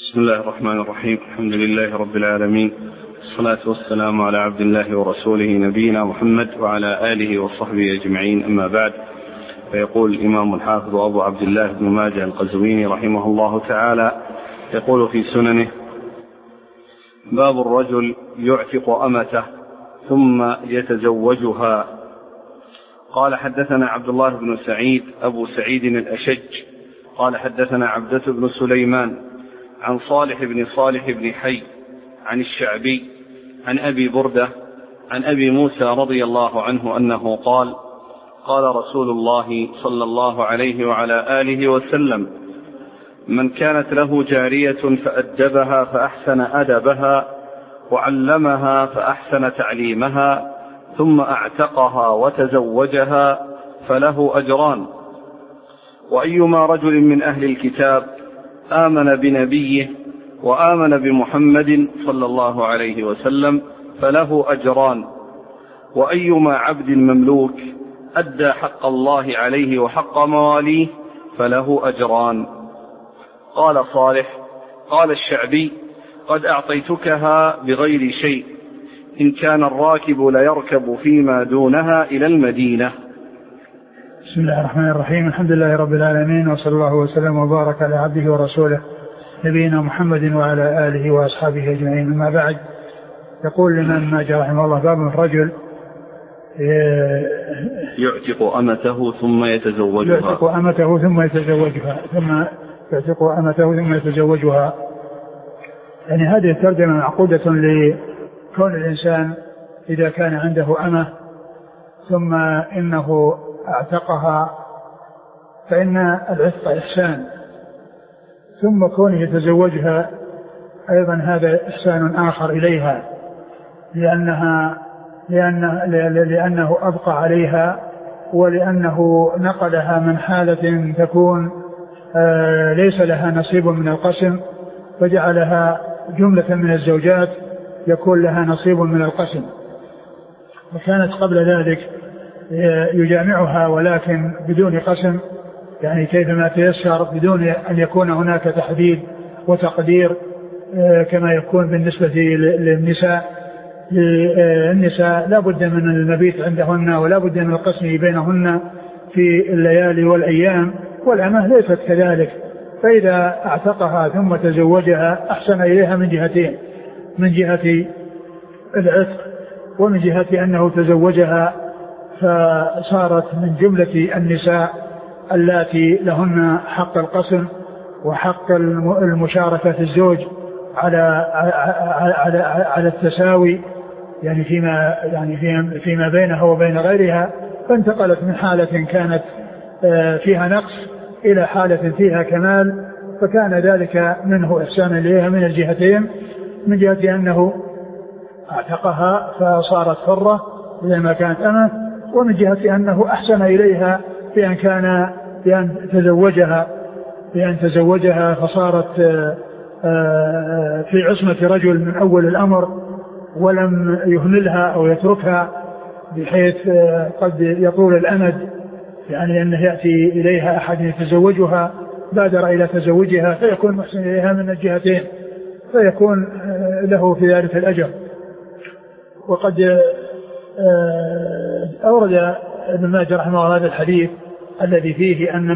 بسم الله الرحمن الرحيم. الحمد لله رب العالمين، الصلاة والسلام على عبد الله ورسوله نبينا محمد وعلى آله وصحبه أجمعين، أما بعد. فيقول الإمام الحافظ أبو عبد الله بن ماجه القزويني رحمه الله تعالى يقول في سننه: باب الرجل يعتق أمته ثم يتزوجها. قال: حدثنا عبد الله بن سعيد أبو سعيد الأشج قال: حدثنا عبدة بن سليمان عن صالح بن حي عن الشعبي عن أبي بردة عن أبي موسى رضي الله عنه أنه قال: قال رسول الله صلى الله عليه وعلى آله وسلم: من كانت له جارية فأدبها فأحسن أدبها وعلمها فأحسن تعليمها ثم أعتقها وتزوجها فله أجران، وأيما رجل من أهل الكتاب آمن بنبيه وآمن بمحمد صلى الله عليه وسلم فله أجران، وأيما عبد مملوك أدى حق الله عليه وحق مواليه فله أجران. قال صالح: قال الشعبي: قد أعطيتكها بغير شيء، إن كان الراكب ليركب فيما دونها إلى المدينة. بسم الله الرحمن الرحيم. الحمد لله رب العالمين، وصلى الله وسلم وبارك على عبده ورسوله نبينا محمد وعلى آله وأصحابه أجمعين، أما بعد. يقول الإمام ماجه رحمه الله: باب الرجل يعتق أمته ثم يتزوجها. يعتق أمته ثم يتزوجها. يعني هذه الترجمة معقودة لكون الإنسان إذا كان عنده أمة ثم إنه اعتقها فإن العتق إحسان، ثم كونه يتزوجها أيضا هذا إحسان آخر إليها، لأنه أبقى عليها، ولأنه نقلها من حالة تكون ليس لها نصيب من القسم فجعلها جملة من الزوجات يكون لها نصيب من القسم، وكانت قبل ذلك يجامعها ولكن بدون قسم، يعني كيفما تيسر بدون أن يكون هناك تحديد وتقدير كما يكون بالنسبة للنساء لا بد من المبيت عندهن ولا بد من القسم بينهن في الليالي والأيام، والأمة ليست كذلك. فإذا اعتقها ثم تزوجها أحسن إليها من جهتين: من جهة العتق ومن جهة أنه تزوجها فصارت من جملة النساء اللاتي لهن حق القسم وحق المشاركة في الزوج على التساوي، يعني فيما بينها وبين غيرها، فانتقلت من حالة كانت فيها نقص إلى حالة فيها كمال، فكان ذلك منه إحسان إليها من الجهتين: من جهة أنه اعتقها فصارت حرة لما كانت أمه، ومن جهة أنه أحسن إليها بأن تزوجها فصارت في عصمة رجل من أول الأمر ولم يهملها أو يتركها بحيث قد يطول الأمد، يعني أنه يأتي إليها أحد يتزوجها بادر إلى تزوجها فيكون محسن إليها من الجهتين، فيكون له في ذلك الأجر. وقد أورد ابن ماجه رحمه الله هذا الحديث الذي فيه أن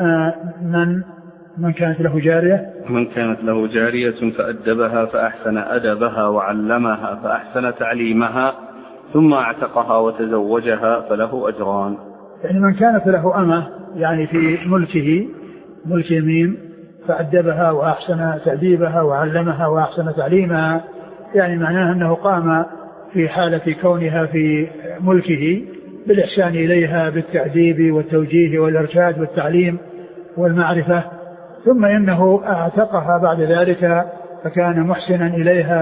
من كانت له جارية فأدبها فأحسن أدبها وعلمها فأحسن تعليمها ثم اعتقها وتزوجها فله أجران. يعني من كانت له أمة يعني في ملك يمين فأدبها وأحسن تأديبها وعلمها وأحسن تعليمها، يعني معناه أنه قام في حالة كونها في ملكه بالإحسان إليها بالتأديب والتوجيه والإرشاد والتعليم والمعرفة، ثم إنه اعتقها بعد ذلك فكان محسنا إليها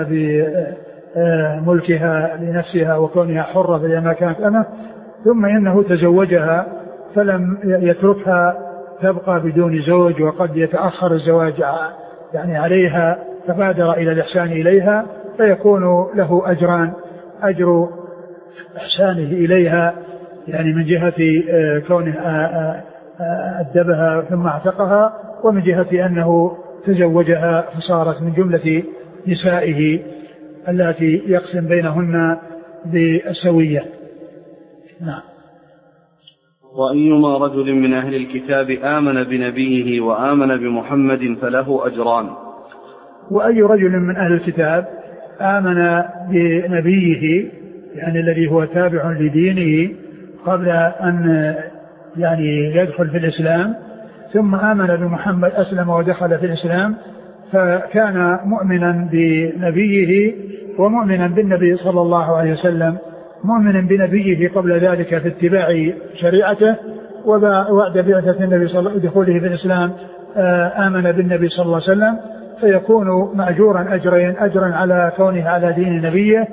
بملكها لنفسها وكونها حرة لما كانت أمه، ثم إنه تزوجها فلم يتركها تبقى بدون زوج وقد يتأخر الزواج يعني عليها، فبادر إلى الإحسان إليها فيكون له أجران: أجر إحسانه إليها يعني من جهة كونه أدبها ثم اعتقها، ومن جهة أنه تزوجها فصارت من جملة نسائه التي يقسم بينهن بالسوية. نعم. وأيما رجل من أهل الكتاب آمن بنبيه وآمن بمحمد فله أجران. وأي رجل من أهل الكتاب آمن بنبيه يعني الذي هو تابع لدينه قبل أن يعني يدخل في الإسلام ثم آمن بمحمد أسلم ودخل في الإسلام فكان مؤمنا بنبيه ومؤمنا بالنبي صلى الله عليه وسلم مؤمنا بنبيه قبل ذلك في اتباع شريعته وبعد بعثة النبي صلى الله عليه وسلم دخوله في الإسلام آمن بالنبي صلى الله عليه وسلم فيكون مأجورا أجرين أجرا على كونه على دين نبيه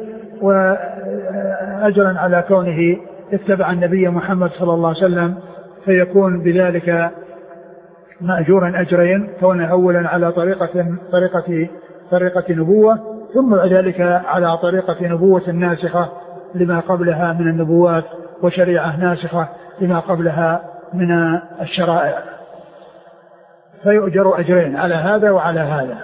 وأجرا على كونه اتبع النبي محمد صلى الله عليه وسلم فيكون بذلك مأجورا أجرين كونه أولا على طريقة نبوة ثم بعد ذلك على طريقة نبوة ناسخة لما قبلها من النبوات وشريعة ناسخة لما قبلها من الشرائع فيؤجر أجرين على هذا وعلى هذا.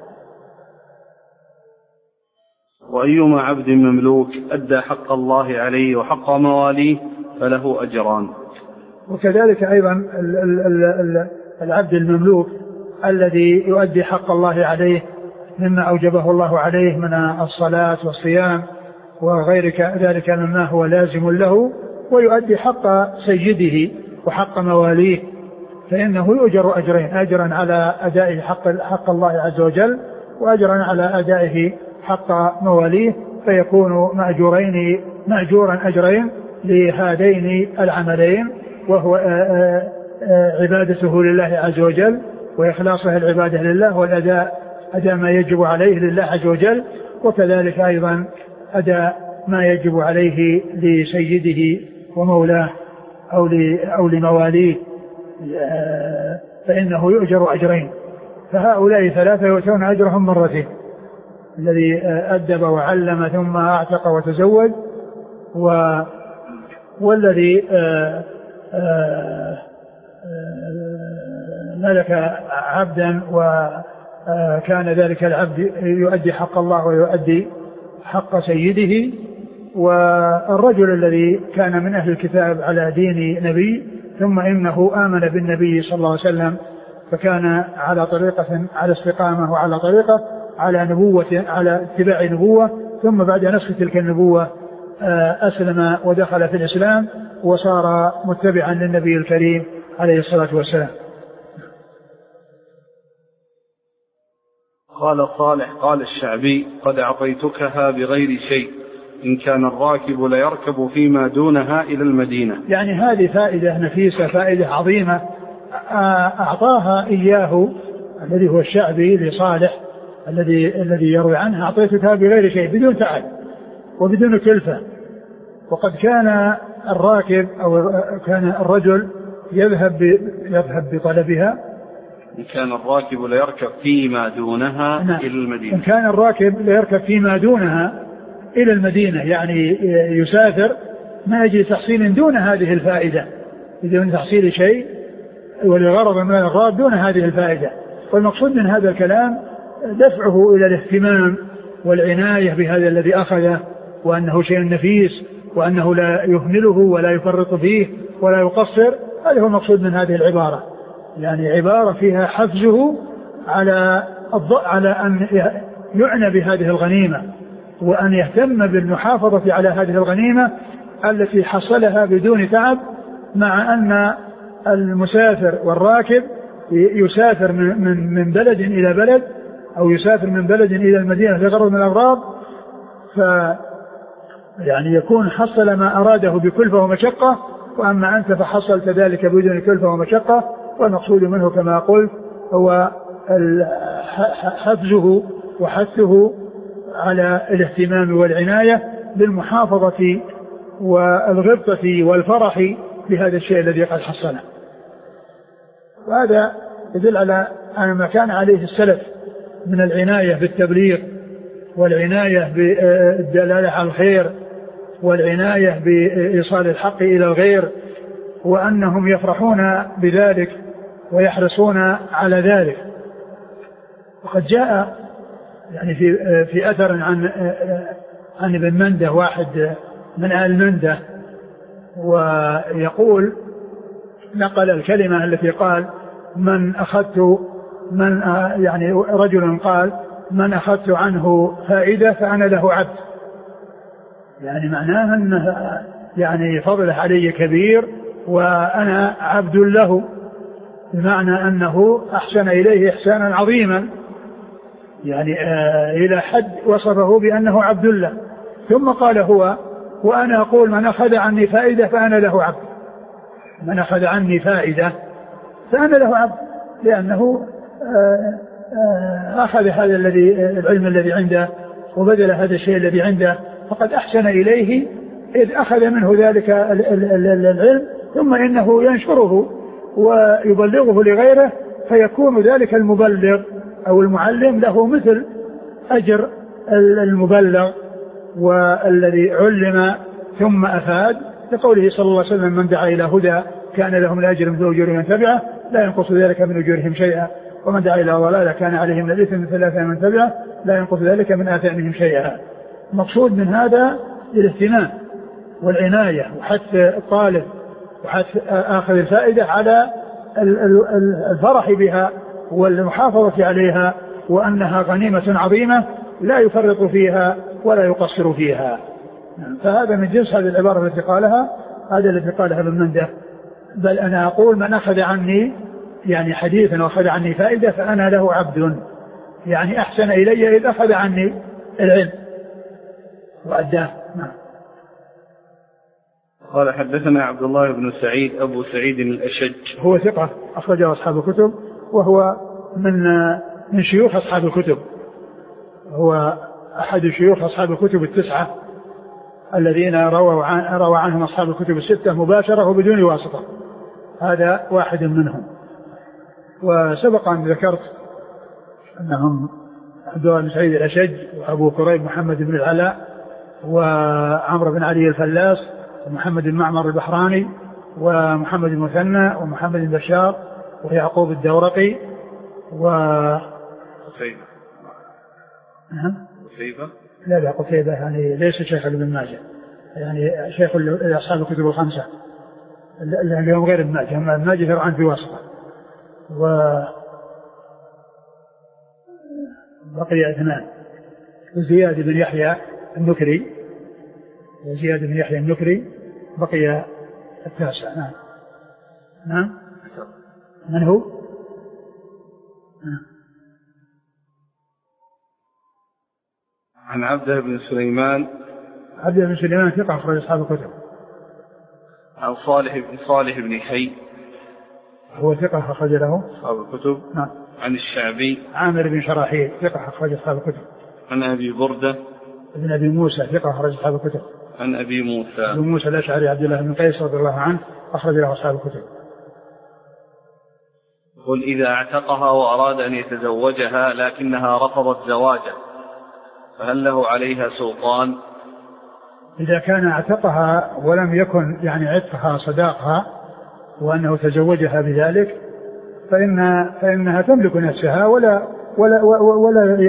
وأيما عبد مملوك أدى حق الله عليه وحق مواليه فله أجران. وكذلك أيضا العبد المملوك الذي يؤدي حق الله عليه مما أوجبه الله عليه من الصلاة والصيام وغير ذلك مما هو لازم له ويؤدي حق سيده وحق مواليه فإنه يؤجر أجرين أجرا على أداء حق الله عز وجل وأجرا على أدائه حق مواليه فيكون مأجورا أجرين لهذين العملين وهو عبادته لله عز وجل وإخلاصه العبادة لله والأداء أداء ما يجب عليه لله عز وجل وكذلك أيضا أداء ما يجب عليه لسيده ومولاه أو لمواليه فإنه يؤجر أجرين فهؤلاء ثلاثة يؤتون أجرهم مرتين الذي أدب وعلم ثم أعتق وتزوج والذي ملك عبدا وكان ذلك العبد يؤدي حق الله ويؤدي حق سيده والرجل الذي كان من أهل الكتاب على دين نبي ثم إنه آمن بالنبي صلى الله عليه وسلم فكان على طريقة على استقامة وعلى طريقة على نبوة على اتباع نبوة ثم بعد نسخ تلك النبوة أسلم ودخل في الإسلام وصار متبعا للنبي الكريم عليه الصلاة والسلام. قال صالح قال الشعبي قد أعطيتكها بغير شيء إن كان الراكب ليركب فيما دونها إلى المدينة. يعني هذه فائدة نفيسة فائدة عظيمة أعطاها إياه الذي هو الشعبي لصالح الذي يروي عنه أعطيتكها بغير شيء بدون تعب وبدون كلفة وقد كان الراكب أو كان الرجل يذهب بطلبها إن كان الراكب ليركب فيما دونها إلى المدينة. إن كان الراكب ليركب فيما دونها إلى المدينة يعني يسافر ما يجي تحصيل دون هذه الفائدة بدون تحصيل شيء ولغرض من الأغراض دون هذه الفائدة والمقصود من هذا الكلام دفعه إلى الاهتمام والعناية بهذا الذي أخذه وأنه شيء نفيس وأنه لا يهمله ولا يفرط فيه ولا يقصر. هذا هو المقصود من هذه العبارة يعني عبارة فيها حفزه على أن يعنى بهذه الغنيمة وأن يهتم بالمحافظة على هذه الغنيمة التي حصلها بدون تعب مع أن المسافر والراكب يسافر من بلد إلى بلد أو يسافر من بلد إلى المدينة لغرض من الأغراض يعني يكون حصل ما أراده بكلفة ومشقة وأما أنت فحصلت ذلك بدون كلفة ومشقة والمقصود منه كما قلت هو حفزه وحثه على الاهتمام والعناية بالمحافظة والغبطة والفرح بهذا الشيء الذي قد حصله. وهذا يدل على أن ما كان عليه السلف من العناية بالتبليغ والعناية بالدلالة على الخير والعناية بإيصال الحق إلى الغير وأنهم يفرحون بذلك ويحرصون على ذلك وقد جاء يعني في أثر عن ابن منده واحد من أهل منده، ويقول نقل الكلمة التي قال يعني رجل قال من أخذت عنه فائدة فأنا له عبد، يعني معناه أنه يعني فضله علي كبير وأنا عبد له، بمعنى أنه أحسن إليه إحسانا عظيما، يعني إلى حد وصفه بأنه عبد له. ثم قال هو وأنا أقول من أخذ عني فائدة فأنا له عبد، من أخذ عني فائدة فأنا له عبد، لأنه أخذ هذا العلم الذي عنده وبذل هذا الشيء الذي عنده، فقد أحسن إليه إذ أخذ منه ذلك العلم، ثم إنه ينشره ويبلغه لغيره، فيكون ذلك المبلغ أو المعلم له مثل أجر المبلغ والذي علم ثم أفاد، لقوله صلى الله عليه وسلم من دعا إلى هدى كان لهم الأجر مثل أجور من تبعه لا ينقص ذلك من أجورهم شيئا، ومن دعا إلى ضلالة كان عليهم الإثم مثل آثام من تبعه لا ينقص ذلك من آثامهم شيئا. المقصود من هذا الاهتمام والعناية وحث الطالب وحث آخذ الفائدة على الفرح بها والمحافظة عليها، وأنها غنيمة عظيمة لا يفرط فيها ولا يقصر فيها. فهذا من جنس هذه العبارة التي قالها، هذا الذي قالها ابن منده. بل أنا أقول من أخذ عني يعني حديثا وأخذ عني فائدة فأنا له عبد، يعني أحسن إلي إذ أخذ عني العلم وأداه. قال حدثنا عبد الله بن سعيد أبو سعيد الأشج، هو ثقة أخرجه أصحاب الكتب، وهو من شيوخ أصحاب الكتب، هو أحد شيوخ أصحاب الكتب التسعة الذين روى عنهم أصحاب الكتب الستة مباشرة وبدون واسطة، هذا واحد منهم. وسبق أن ذكرت أنهم عبد الله بن سعيد الأشج وأبو كريب محمد بن العلاء وعمرو بن علي الفلاس ومحمد بن معمر البحراني ومحمد المثنى ومحمد بن بشار ويعقوب الدورقي قتيبة يعني ليس شيخ ابن ماجه، يعني شيخ أصحاب الكتب الخمسة اليوم غير ابن ماجه، أما ابن ماجه يروى في واسطة. وبقي اثنان، زياد بن يحيى النكري بقي التاسع. نعم من هو؟ عن عبده بن سليمان ثقة أخرج أصحاب الكتب. عن صالح بن حي هو ثقة أخرج له أصحاب الكتب. نعم. عن الشعبي عامر بن شراحيل ثقة أخرج أصحاب الكتب. عن أبي بردة ابن أبي موسى ثقة أخرج أصحاب الكتب. عن أبي موسى الأشعري عبد الله بن قيس رضي الله عنه أخرج له أصحاب الكتب. قل إذا اعتقها وأراد أن يتزوجها لكنها رفضت زواجه فهل له عليها سلطان؟ إذا كان اعتقها ولم يكن يعني عتقها صداقها وأنه تزوجها بذلك فإنها تملك نفسها ولا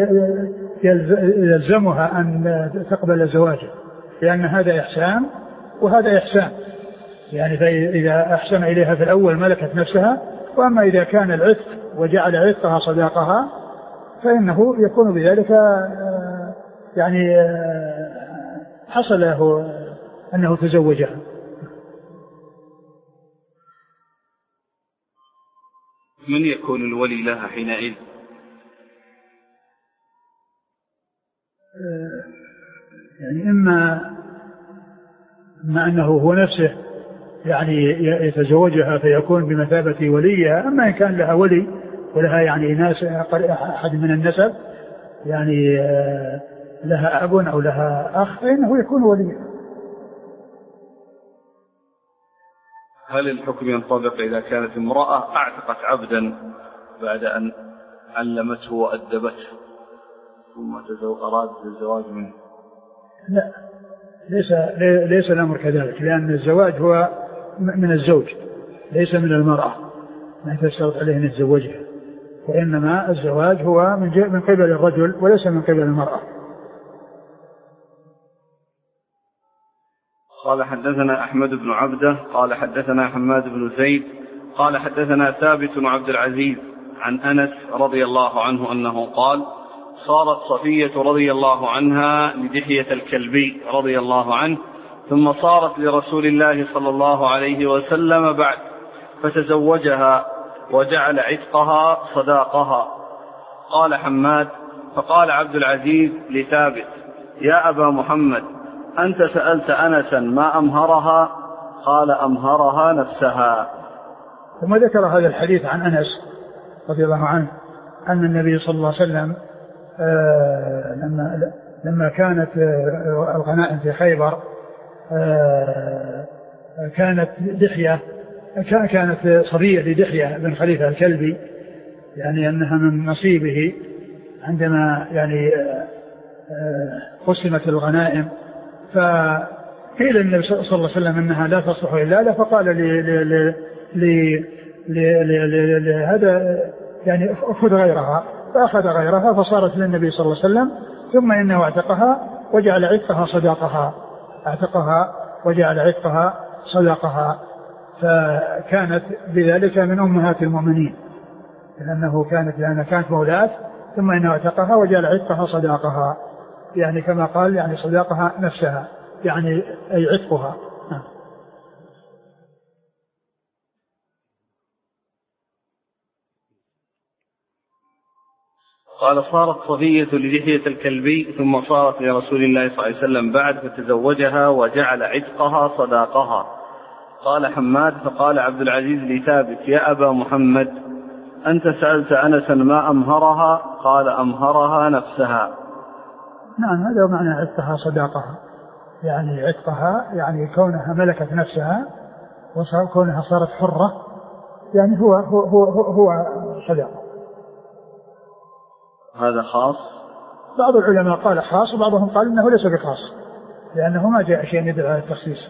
يلزمها أن تقبل زواجه، لأن هذا إحسان وهذا إحسان، يعني فإذا أحسن إليها في الأول ملكت نفسها، وأما إذا كان العتق وجعل عتقها صداقها فإنه يكون بذلك يعني حصل له أنه تزوجها. من يكون الولي لها حينئذ؟ يعني إما أنه هو نفسه يعني يتزوجها فيكون بمثابة وليها، أما إن كان لها ولي ولها يعني ناس أحد من النسب يعني لها أب أو لها أخ فإنه يكون وليا. هل الحكم ينطبق إذا كانت امرأة اعتقت عبدا بعد أن علمته وأدبته ثم أراد الزواج منه؟ لا، ليس الأمر كذلك، لأن الزواج هو من الزوج ليس من المرأة، ما تشترط عليه أن يتزوجها، وإنما الزواج هو من قبل الرجل وليس من قبل المرأة. قال حدثنا أحمد بن عبده قال حدثنا حماد بن زيد قال حدثنا ثابت بن عبد العزيز عن أنس رضي الله عنه أنه قال صارت صفية رضي الله عنها لدحية الكلبي رضي الله عنه ثم صارت لرسول الله صلى الله عليه وسلم بعد فتزوجها وجعل عتقها صداقها. قال حماد فقال عبد العزيز لثابت يا أبا محمد أنت سألت أنسا ما أمهرها؟ قال أمهرها نفسها. ثم ذكر هذا الحديث عن أنس رضي الله عنه أن النبي صلى الله عليه وسلم لما كانت الغنائم في خيبر كانت دحية كانت صبية لدحية بن خليفة الكلبي، يعني أنها من نصيبه عندما يعني قسمت الغنائم، فقيل النبي صلى الله عليه وسلم أنها لا تصلح إلا له، فقال هذا يعني أخذ غيرها، فأخذ غيرها فصارت للنبي صلى الله عليه وسلم، ثم إنه اعتقها وجعل عتقها صداقها، اعتقها وجعل عتقها صداقها، فكانت بذلك من أمهات المؤمنين لأنها كانت مولاة، ثم إنه اعتقها وجعل عتقها صداقها، يعني كما قال يعني صداقها نفسها يعني أي عتقها. قال صارت صفية لدحية الكلبي ثم صارت لرسول الله صلى الله عليه وسلم بعد فتزوجها وجعل عتقها صداقها. قال حماد فقال عبد العزيز لثابت يا أبا محمد أنت سألت أنسا ما أمهرها؟ قال أمهرها نفسها. نعم هذا معنى عتقها صداقها، يعني عتقها يعني كونها ملكت نفسها وكونها صارت حرة، يعني هو صداقة. هذا خاص؟ بعض العلماء قال خاص وبعضهم قال إنه ليس بخاص لأنه ما جاء شيء يدل على التخصيص.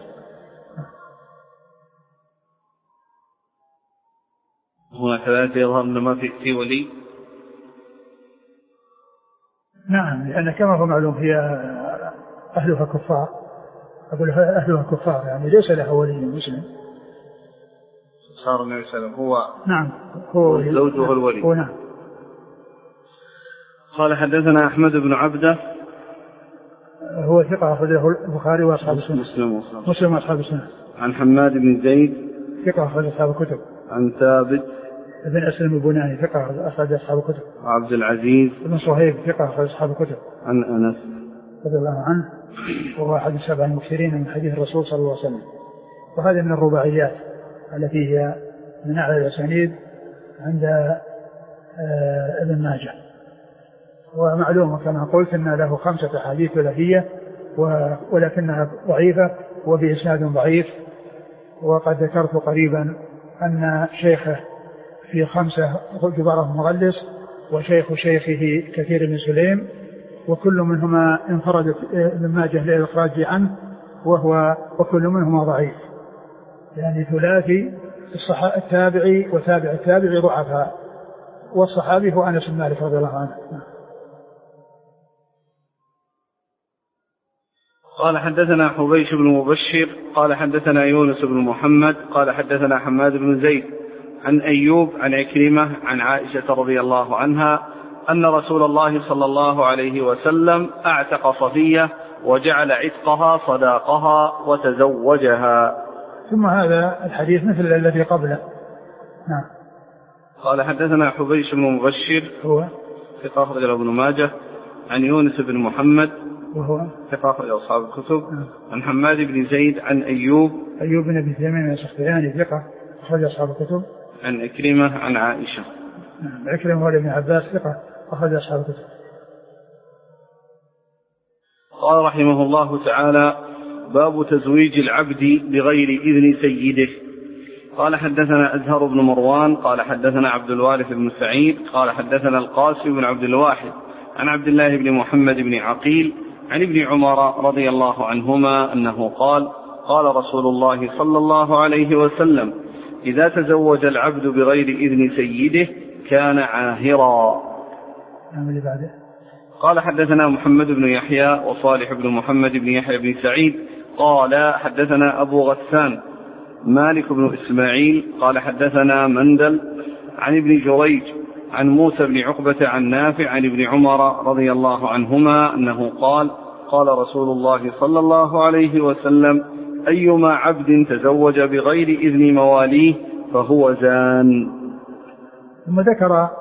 هنا كذلك يظهر أن ما في ولي. نعم لأن كما هو معلوم هي أهلها كفار، أقول أهلها كفار يعني ليس لها ولي مسلم. صار النبي صلى الله عليه وسلم هو نعم هو زوجه الولي. هو نعم. قال حدثنا أحمد بن عبده هو ثقة أخرجه البخاري وأصحاب السنة. مسلم وأصحاب السنة. عن حماد بن زيد ثقة أخرج أصحاب الكتب. عن ثابت بن أسلم البناني ثقة أخرج أصحاب الكتب. عبد العزيز بن صهيب ثقة أخرج أصحاب الكتب. عن أنس رضي الله عنه وهو أحد السبع المكثرين من حديث الرسول صلى الله عليه وسلم. وهذه من الرباعيات التي هي من أعلى الأسانيد عند ابن ماجه. ومعلوم كما قلت أن له 5 أحاديث ثلاثية ولكنها ضعيفة وبإسناد ضعيف. وقد ذكرت قريبا أن شيخه في 5 جبارة مغلس وشيخ شيخه كثير بن سليم، وكل منهما انفردت ابن ماجه للإخراج عنه وكل منهما ضعيف، يعني ثلاثي التابعي وتابع التابعي ضعفاء، والصحابي هو أنس بن مالك رضي الله عنه. قال حدثنا حبيش بن مبشر قال حدثنا يونس بن محمد قال حدثنا حماد بن زيد عن أيوب عن عكرمة عن عائشة رضي الله عنها أن رسول الله صلى الله عليه وسلم أعتق صفية وجعل عتقها صداقها وتزوجها. ثم هذا الحديث مثل الذي قبله. نعم. قال حدثنا حبيش بن مبشر هو ثقة أخرج له ابن ماجه عن يونس بن محمد وهو ثقة أخرج أصحاب الكتب عن حماد بن زيد عن أيوب بن أبي ثمين السختياني ثقة أخرج أصحاب الكتب عن عكرمة عن عائشة. عكرمة هو ابن عباس ثقة أخرج أصحاب الكتب. قال رحمه الله تعالى باب تزويج العبد بغير إذن سيده. قال حدثنا أزهر بن مروان قال حدثنا عبد الوارث بن سعيد قال حدثنا القاسم بن عبد الواحد عن عبد الله بن محمد بن عقيل عن ابن عمر رضي الله عنهما أنه قال قال رسول الله صلى الله عليه وسلم إذا تزوج العبد بغير إذن سيده كان عاهرا. قال حدثنا محمد بن يحيى وصالح بن محمد بن يحيى بن سعيد قال حدثنا أبو غسان مالك بن إسماعيل قال حدثنا مندل عن ابن جريج عن موسى بن عقبة عن نافع عن ابن عمر رضي الله عنهما أنه قال قال رسول الله صلى الله عليه وسلم أيما عبد تزوج بغير إذن مواليه فهو زان. ثم ذكر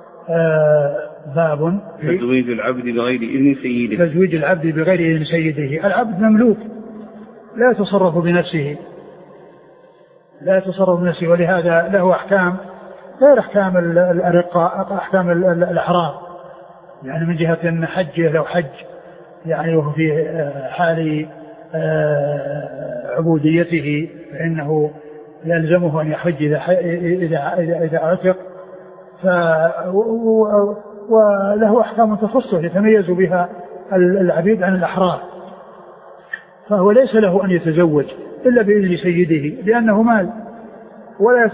باب تزويج العبد بغير إذن سيده. تزويج العبد بغير إذن سيده. العبد مملوك لا يتصرف بنفسه ولهذا له أحكام غير أحكام الأرقاء، أحكام الأحرار، يعني من جهة حجه لو حج يعني وهو في حال عبوديته فإنه يلزمه أن يحج إذا عتق، وله أحكام تخصه يتميز بها العبيد عن الأحرار، فهو ليس له أن يتزوج إلا بإذن سيده لأنه مال ولا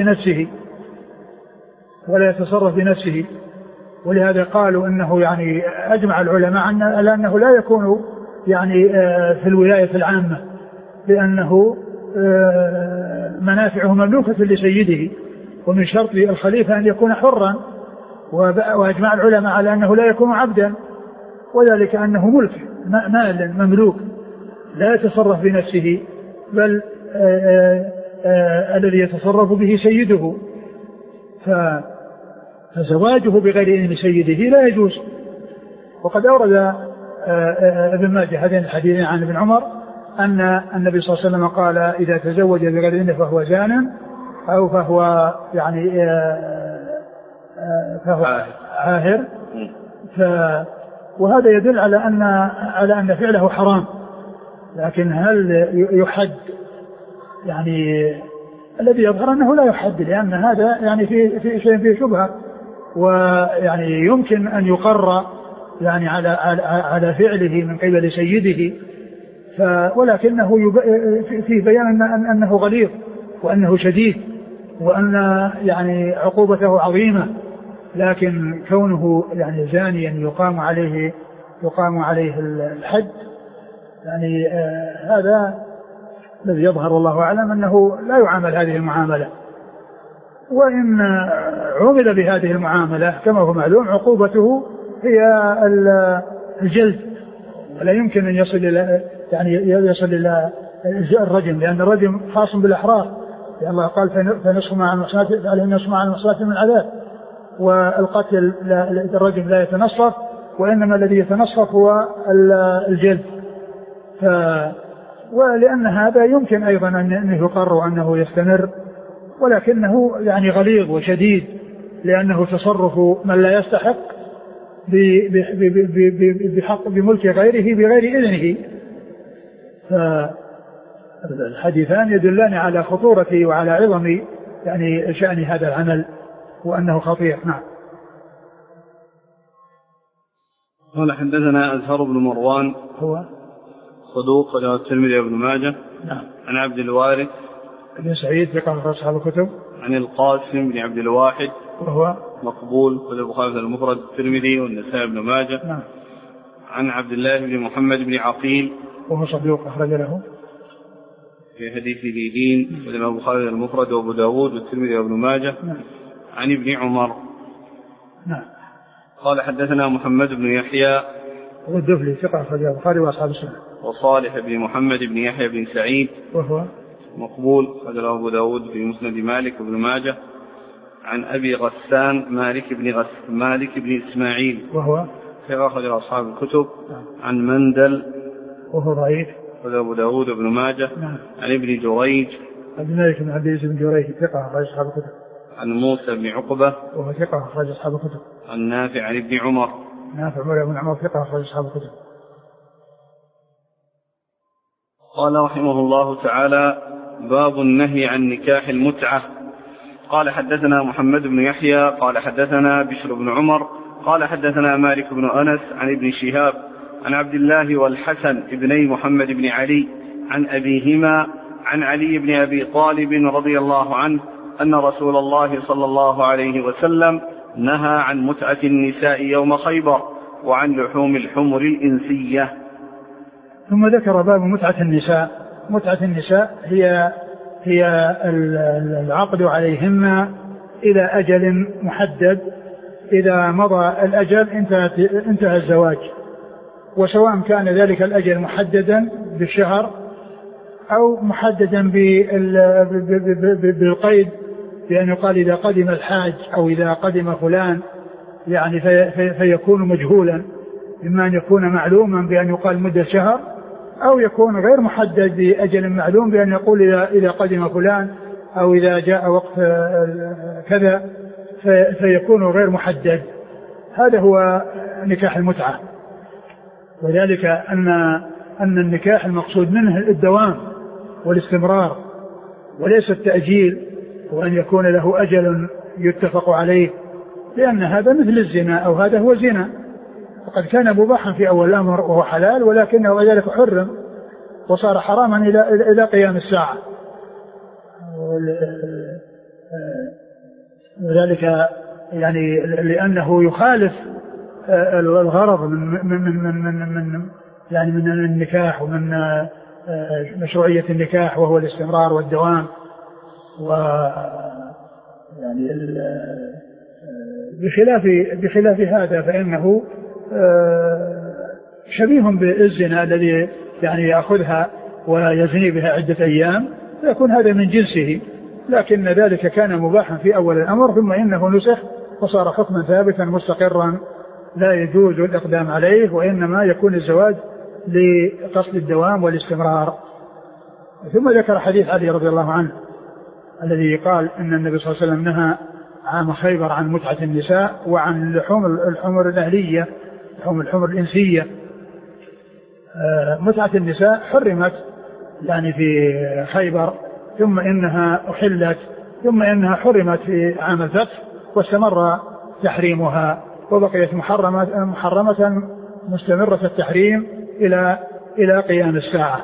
يتصرف بنفسه. ولهذا قالوا أنه يعني أجمع العلماء على أنه لا يكون يعني في الولاية العامة، لأنه منافعه مملوكة لسيده، ومن شرط الخليفة أن يكون حرا، وأجمع العلماء على أنه لا يكون عبدا، وذلك أنه ملك مال مملوك لا يتصرف بنفسه بل الذي يتصرف به سيده، فزواجه بغير إذن سيده لا يجوز. وقد أورد ابن ماجه هذين الحديثين عن ابن عمر أن النبي صلى الله عليه وسلم قال إذا تزوج بغير إذنه فهو زان أو فهو يعني فهو عاهر، وهذا يدل على أن فعله حرام. لكن هل يحد؟ يعني الذي يظهر أنه لا يحد، لأن هذا يعني في شيء فيه شبهة، ويعني يمكن أن يقر يعني على فعله من قبل سيده، ولكنه فيه بيان أنه غليظ وأنه شديد وأن يعني عقوبته عظيمة، لكن كونه يعني زانيا يقام عليه الحد، يعني هذا الذي يظهر والله أعلم أنه لا يعامل هذه المعاملة. وإن عمل بهذه المعاملة كما هو معلوم عقوبته هي الجلد، ولا يمكن أن يصل إلى الرجم، لأن الرجم خاص بالأحرار، لأن الله قال فنصف مع المحصنات فعليهم نصف مع المحصنات من العذاب. والقتل الرجم لا يتنصف، وإنما الذي يتنصف هو الجلد. ولأن هذا يمكن أيضا أن يقر أنه يستمر، ولكنه يعني غليظ وشديد، لأنه تصرف من لا يستحق بحق بملك غيره بغير إذنه. فالحديثان يدلان على خطورة وعلى عظم يعني شأن هذا العمل وأنه خطير. نعم. قال حدثنا أزهر بن مروان هو صدوق وله الترمذي وابن ماجه. نعم. عن عبد الوارث بن سعيد ثقة أصحاب الكتب. عن القاسم بن عبد الواحد وهو مقبول وله البخاري المفرد الترمذي والنسائي بن ماجه. نعم. عن عبد الله بن محمد بن عقيل وهو صدوق أخرج له في حديثه دين وله البخاري المفرد وابو داود والترمذي وابن ماجه. نعم. عن ابن عمر. نعم. قال حدثنا محمد بن يحيى والدفلي ثقة أخرج له البخاري وأصحاب السنة. وصالح بن محمد بن يحيى بن سعيد وهو مقبول أخرجه أبو داود في مسند مالك وابن ماجه. عن أبي غسان مالك بن إسماعيل وهو ثقة أخرجه أصحاب الكتب. عن مندل وهو ضعيف أخرجه أبو داود وابن ماجه. نعم. عن ابن جريج عبد الملك بن عبد العزيز بن جريج ثقة أخرج أصحاب الكتب. عن موسى بن عقبة وهو ثقة أخرج أصحاب الكتب. عن نافع عن ابن عمر. نافع مولى بن عمر ثقة أخرج أصحاب الكتب. قال رحمه الله تعالى: باب النهي عن نكاح المتعة. قال حدثنا محمد بن يحيى قال حدثنا بشر بن عمر قال حدثنا مالك بن أنس عن ابن شهاب عن عبد الله والحسن ابني محمد بن علي عن أبيهما عن علي بن أبي طالب رضي الله عنه أن رسول الله صلى الله عليه وسلم نهى عن متعة النساء يوم خيبر وعن لحوم الحمر الإنسية. ثم ذكر باب متعة النساء. متعة النساء هي العقد عليهن إلى أجل محدد، إذا مضى الأجل انتهى الزواج، وسواء كان ذلك الأجل محددا بالشهر أو محددا بالقيد، بأن يقال إذا قدم الحاج أو إذا قدم فلان يعني فيكون مجهولا، إما أن يكون معلوما بأن يقال مدة شهر، أو يكون غير محدد بأجل معلوم بأن يقول إذا قدم فلان أو إذا جاء وقت كذا، فيكون غير محدد. هذا هو نكاح المتعة. وذلك أن النكاح المقصود منه الدوام والاستمرار وليس التأجيل، وأن يكون له أجل يتفق عليه، لأن هذا مثل الزنا أو هذا هو زنا، وقد كان مباحا في أول الأمر وهو حلال، ولكنه ذلك حرم وصار حراما إلى قيام الساعة. وذلك يعني لأنه يخالف الغرض من النكاح ومن مشروعية النكاح، وهو الاستمرار والدوام. يعني بخلاف هذا فإنه شبيه بالزنا الذي يعني يأخذها ويزني بها عدة أيام، فيكون هذا من جنسه، لكن ذلك كان مباحا في أول الأمر، ثم إنه نسخ وصار حكما ثابتا مستقرا لا يجوز الإقدام عليه، وإنما يكون الزواج لقصد الدوام والاستمرار. ثم ذكر حديث علي رضي الله عنه الذي قال إن النبي صلى الله عليه وسلم نهى عام خيبر عن متعة النساء وعن لحوم الحمر الأهلية، لحوم الحمر الإنسية. متعة النساء حرمت يعني في خيبر، ثم إنها أحلت، ثم إنها حرمت في عام الفتح، واستمر تحريمها وبقيت محرمة مستمرة التحريم إلى قيام الساعة.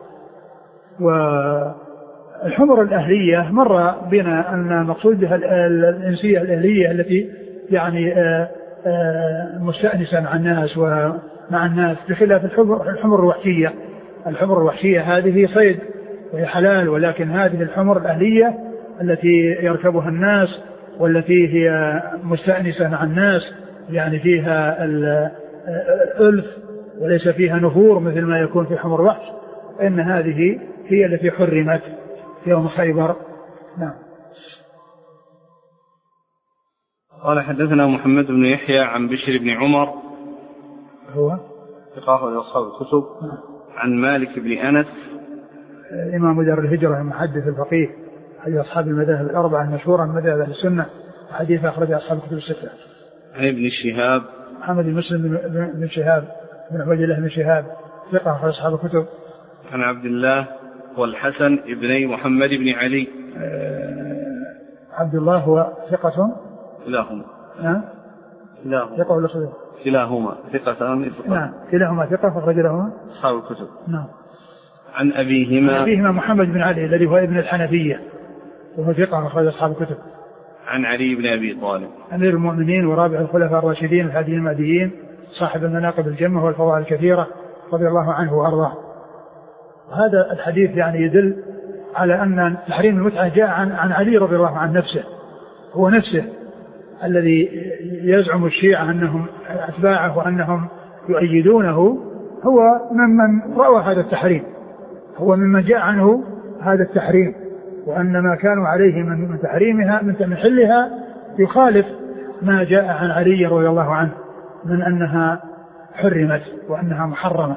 والحمر الأهلية مر بنا أن المقصود بها الإنسية الأهلية التي يعني مستأنسا مع الناس ومع الناس، بخلاف الحمر الوحشية. الحمر الوحشية هذه صيد وهي حلال، ولكن هذه الحمر الأهلية التي يركبها الناس والتي هي مستأنسة مع الناس، يعني فيها الألف وليس فيها نفور مثل ما يكون في حمر وحش، إن هذه هي التي حرمت يوم خيبر. نعم. قال حدثنا محمد بن يحيى عن بشر بن عمر هو ثقة أصحاب الكتب عن مالك بن أنس إمام دار الهجرة المحدث الفقيه حديث أصحاب المذاهب الأربعة المشهورة من مذاهب أهل السنة، وحديث أخرج أصحاب الكتب الستة. عن ابن شهاب محمد بن مسلم بن شهاب بن عبيد الله بن شهاب ثقة أخرج أصحاب الكتب. عن عبد الله والحسن ابني محمد بن علي. عبد الله هو ثقة كلاهما. نعم. ثقة ولا صديق؟ كلاهما ثقتان. نعم كلاهما ثقة فأخرج لهما أصحاب الكتب. نعم. عن أبيهما محمد بن علي الذي هو ابن الحنفية وهو ثقة أخرج أصحاب الكتب. عن علي بن أبي طالب أمير المؤمنين ورابع الخلفاء الراشدين الهاديين المهديين صاحب المناقب الجمة والفضائل الكثيرة رضي الله عنه وأرضاه. هذا الحديث يعني يدل على أن تحريم المتعة جاء عن علي رضي الله عنه نفسه، هو نفسه الذي يزعم الشيعة أنهم أتباعه وأنهم يؤيدونه، هو ممن رأى هذا التحريم، هو ممن جاء عنه هذا التحريم، وأن ما كانوا عليه من تحريمها من حلها يخالف ما جاء عن علي رضي الله عنه من أنها حرمت وأنها محرمة.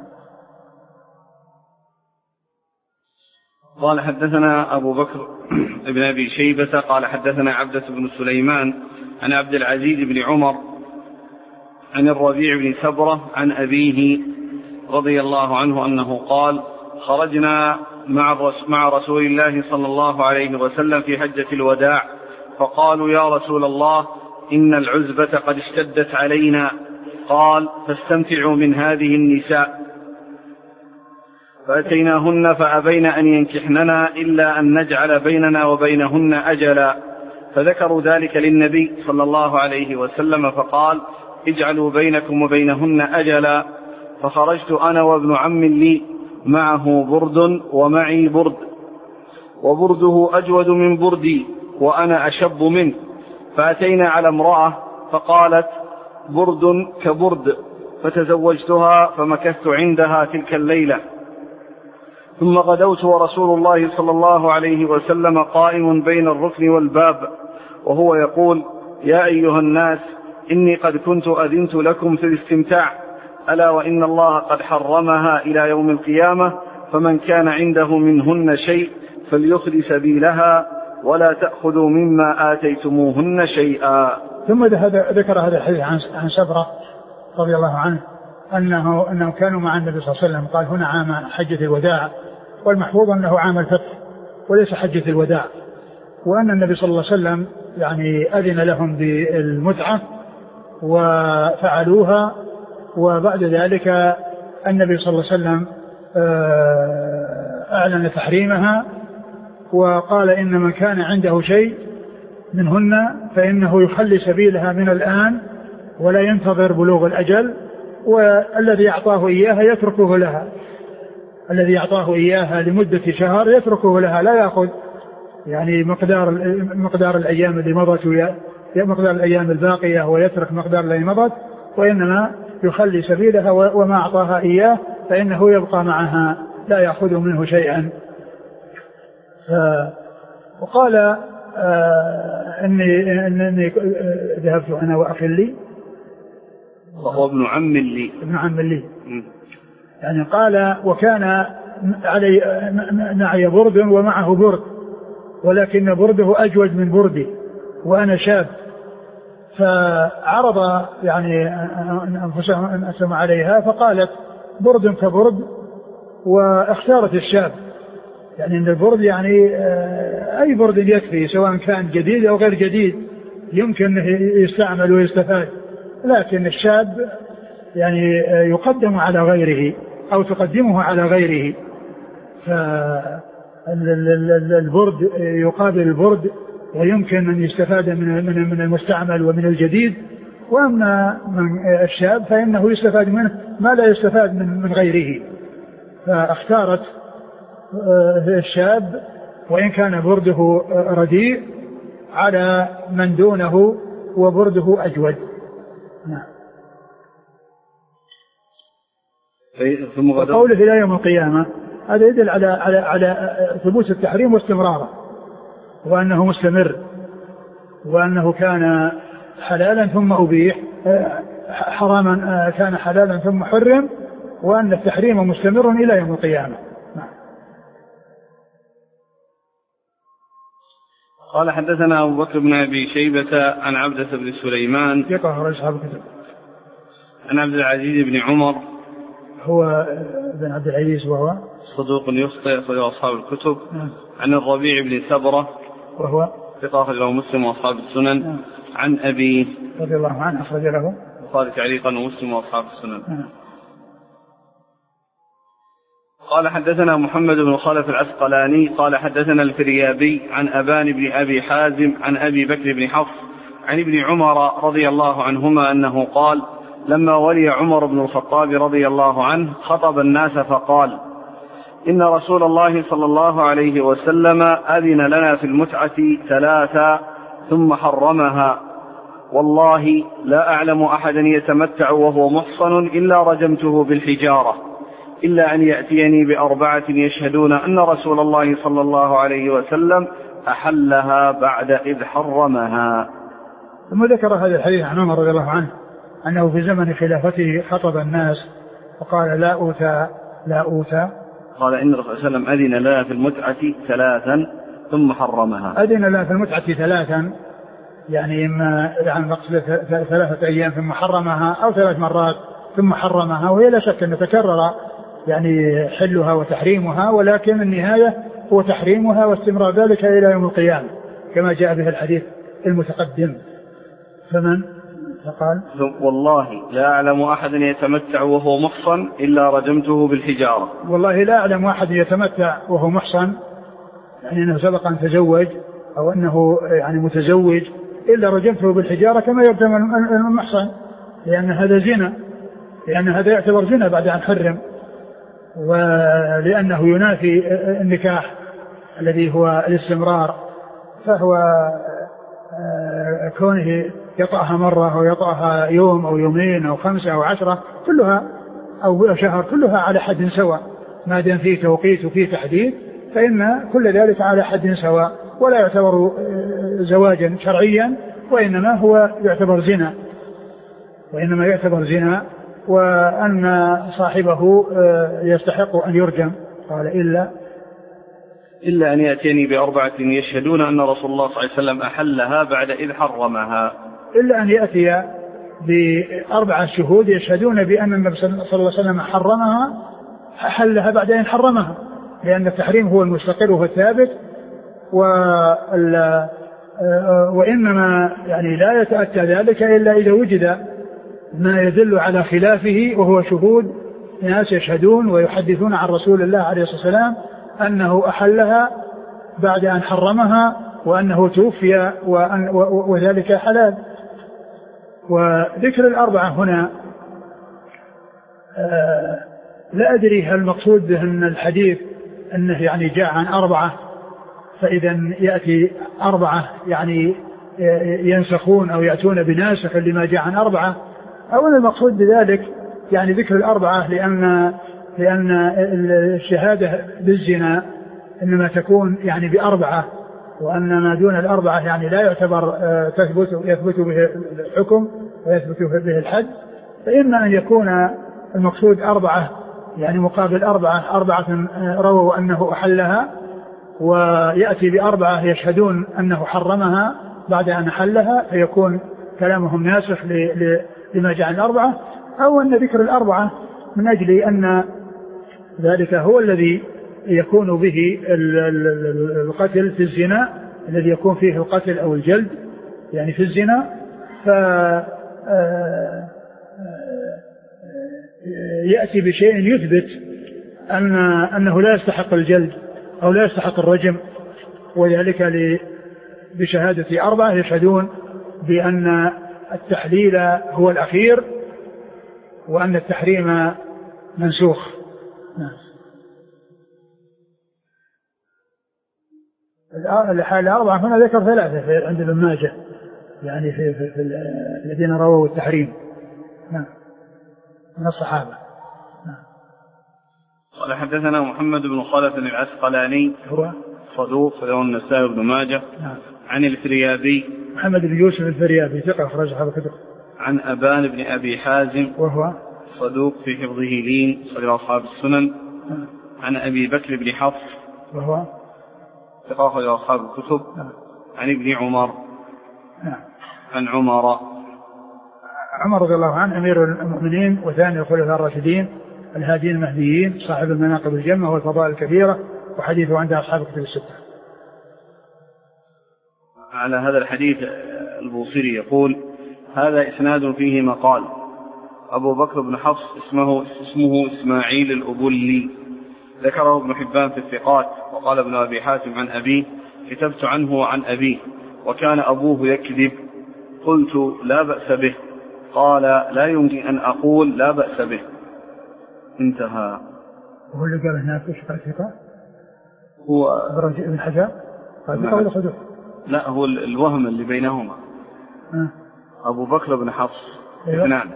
قال حدثنا أبو بكر بن أبي شيبة قال حدثنا عبدة بن سليمان عن عبد العزيز بن عمر عن الربيع بن سبرة عن أبيه رضي الله عنه أنه قال خرجنا مع رسول الله صلى الله عليه وسلم في حجة الوداع، فقالوا يا رسول الله إن العزبة قد اشتدت علينا، قال فاستمتعوا من هذه النساء. فأتيناهن فأبين أن ينكحننا إلا أن نجعل بيننا وبينهن أجلا، فذكروا ذلك للنبي صلى الله عليه وسلم فقال: اجعلوا بينكم وبينهن أجلا. فخرجت أنا وابن عم لي معه برد ومعي برد، وبرده أجود من بردي وأنا أشب منه، فأتينا على امرأة فقالت: برد كبرد، فتزوجتها فمكثت عندها تلك الليلة. ثم غدوت ورسول الله صلى الله عليه وسلم قائم بين الركن والباب وهو يقول: يا أيها الناس، إني قد كنت أذنت لكم في الاستمتاع، ألا وإن الله قد حرمها إلى يوم القيامة، فمن كان عنده منهن شيء فليخل سبيلها ولا تأخذوا مما آتيتموهن شيئا. ثم ذكر هذا الحديث عن سبرة رضي الله عنه أنه كانوا مع النبي صلى الله عليه وسلم. قال: هنا عام حجة الوداع، والمحفوظ أنه عام الفتح وليس حجة الوداع، وأن النبي صلى الله عليه وسلم يعني أذن لهم بالمتعة وفعلوها، وبعد ذلك النبي صلى الله عليه وسلم أعلن تحريمها وقال: إن من كان عنده شيء منهن فإنه يخلي سبيلها من الآن ولا ينتظر بلوغ الأجل، والذي أعطاه إياها يتركه لها، الذي أعطاه إياها لمدة شهر يتركه لها، لا يأخذ يعني مقدار الأيام اللي مضت مقدار الأيام الباقية ويترك مقدار التي مضت، وإنما يخلي سبيلها وما أعطاها إياه فإنه يبقى معها لا يأخذ منه شيئا. وقال: إني ذهبت أنا وأخي لي، وهو ابن عم لي، يعني قال: وكان معي برد ومعه برد، ولكن برده أجود من بردي وأنا شاب، فعرض يعني أنفسهم عليها، فقالت: برد كبرد، واختارت الشاب، يعني أن البرد يعني أي برد يكفي سواء كان جديد أو غير جديد يمكن يستعمل ويستفاد، لكن الشاب يعني يقدم على غيره أو تقدمه على غيره، فالبرد يقابل البرد ويمكن أن يستفاد من المستعمل ومن الجديد، وأما من الشاب فإنه يستفاد منه ما لا يستفاد من غيره، فاختارت الشاب وإن كان برده رديء على من دونه وبرده أجود. وقوله إلى يوم القيامة هذا يدل على ثبوت التحريم واستمراره، وأنه مستمر، وأنه كان حلالا ثم أبيح، حراما كان حلالا ثم حرم، وأن التحريم مستمر إلى يوم القيامة. قال: حدثنا أبو بكر بن أبي شيبة عن عبدة بن سليمان عن عبد العزيز بن عمر، هو بن عبد العزيز وهو صدوق يخطئ أخرجه أصحاب الكتب، عن الربيع بن سبرة وهو ثقة أخرجه مسلم وأصحاب السنن، عن أبي رضي الله عنه أخرج له البخاري تعليقا ومسلم وأصحاب السنن. قال: حدثنا محمد بن خلف العسقلاني قال: حدثنا الفريابي عن أبان بن أبي حازم عن أبي بكر بن حفص عن ابن عمر رضي الله عنهما أنه قال: لما ولي عمر بن الخطاب رضي الله عنه خطب الناس فقال: إن رسول الله صلى الله عليه وسلم أذن لنا في المتعة 3 ثم حرمها، والله لا أعلم أحدا يتمتع وهو محصن إلا رجمته بالحجارة، إلا أن يأتيني ب4 يشهدون أن رسول الله صلى الله عليه وسلم أحلها بعد إذ حرمها. ثم ذكر هذا الحديث عن عمر رضي الله عنه أنه في زمن خلافته خطب الناس وقال: لا أوتى. قال: إن الرسول صلى الله عليه وسلم أذن لنا في المتعة 3 ثم حرمها. أذن لنا في المتعة 3 يعني إما يعني 3 أيام ثم حرمها، أو 3 مرات ثم حرمها، وهي لا شك أن تكرر يعني حلها وتحريمها، ولكن النهاية هو تحريمها واستمرار ذلك إلى يوم القيامة كما جاء به الحديث المتقدم. فمن فقال والله لا أعلم أحدا يتمتع وهو محصن إلا رجمته بالحجارة. والله لا أعلم أحد يتمتع وهو محصن، يعني أنه سبق أن تزوج أو أنه يعني متزوج، إلا رجمته بالحجارة كما يرجم المحصن، لأن هذا زنا، لأن هذا يعتبر زنا بعد أن حرم، ولأنه ينافي النكاح الذي هو الاستمرار، فهو كونه يطأها مرة أو يطأها يوم أو يومين أو 5 أو 10 كلها أو شهر كلها على حد سواء، ما دام فيه توقيت وفيه تحديد فإن كل ذلك على حد سواء، ولا يعتبر زواجا شرعيا، وإنما هو يعتبر زنا، وأن صاحبه يستحق أن يرجم. قال إلا أن يأتيني ب4 يشهدون أن رسول الله صلى الله عليه وسلم أحلها بعد إذ حرمها. إلا أن يأتي ب4 شهود يشهدون بأن النبي صلى الله عليه وسلم أحلها بعد أن حرمها، لأن التحريم هو المستقر وهو الثابت، وإنما يعني لا يتأتى ذلك إلا إذا وجد ما يدل على خلافه، وهو شهود ناس يشهدون ويحدثون عن رسول الله عليه الصلاة والسلام أنه أحلها بعد أن حرمها، وأنه توفي وذلك حلال. وذكر ال4 هنا لا أدري هل المقصود به أن الحديث أنه يعني جاء عن 4، فإذا يأتي 4 يعني ينسخون أو يأتون بناسخ لما جاء عن 4، أو أن المقصود بذلك يعني ذكر ال4 لأن الشهادة بالزنا إنما تكون يعني ب4، وأن ما دون ال4 يعني لا يعتبر يثبت به الحكم ويثبت به الحد، فإما أن يكون المقصود 4 يعني مقابل 4 رووا أنه أحلها، ويأتي ب4 يشهدون أنه حرمها بعد أن أحلها، فيكون كلامهم ناسخ لما جاء عن 4، أو أن ذكر ال4 من أجل أن ذلك هو الذي يكون به القتل في الزنا، الذي يكون فيه القتل أو الجلد يعني في الزنا، يأتي بشيء يثبت أنه لا يستحق الجلد أو لا يستحق الرجم، وذلك بشهادة 4 يشهدون بأن التحليل هو الأخير وأن التحريم منسوخ. الحالة 4 هنا ذكر 3 عند ابن ماجه، يعني في الذين رووا التحريم من الصحابة. قال حدثنا محمد بن خلف العسقلاني هو صدوق له النسائي بن ماجه. عن الفريابي محمد بن يوسف الفريابي ثقة أخرج أصحاب الكتب. عن أبان بن أبي حازم وهو صدوق في حفظه لين صدر أصحاب السنن. عن أبي بكر بن حفص وهو ثقة أخرج أصحاب الكتب. عن ابن عمر عن عمر رضي الله عنه أمير المؤمنين وثاني الخلفاء الراشدين الهادين المهديين صاحب المناقب الجمة والفضائل الكبيرة، وحديثه عند أصحاب الكتب 6. على هذا الحديث البوصيري يقول: هذا إسناد فيه مقال. أبو بكر بن حفص اسمه إسماعيل الأبلي، ذكره ابن حبان في الثقات، وقال ابن أبي حاتم عن أبيه: كتبت عنه عن أبيه وكان أبوه يكذب، قلت لا بأس به، قال لا يمكن أن أقول لا بأس به. انتهى. هو اللي قال هناك ايش قال ثقة؟ هو ابن حجر قال ثقة ولا صدوق؟ لا، هو الوهم اللي بينهما. أبو بكر بن حفص اثنان.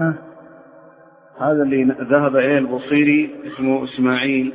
هذا اللي ذهب إليه البصيري اسمه إسماعيل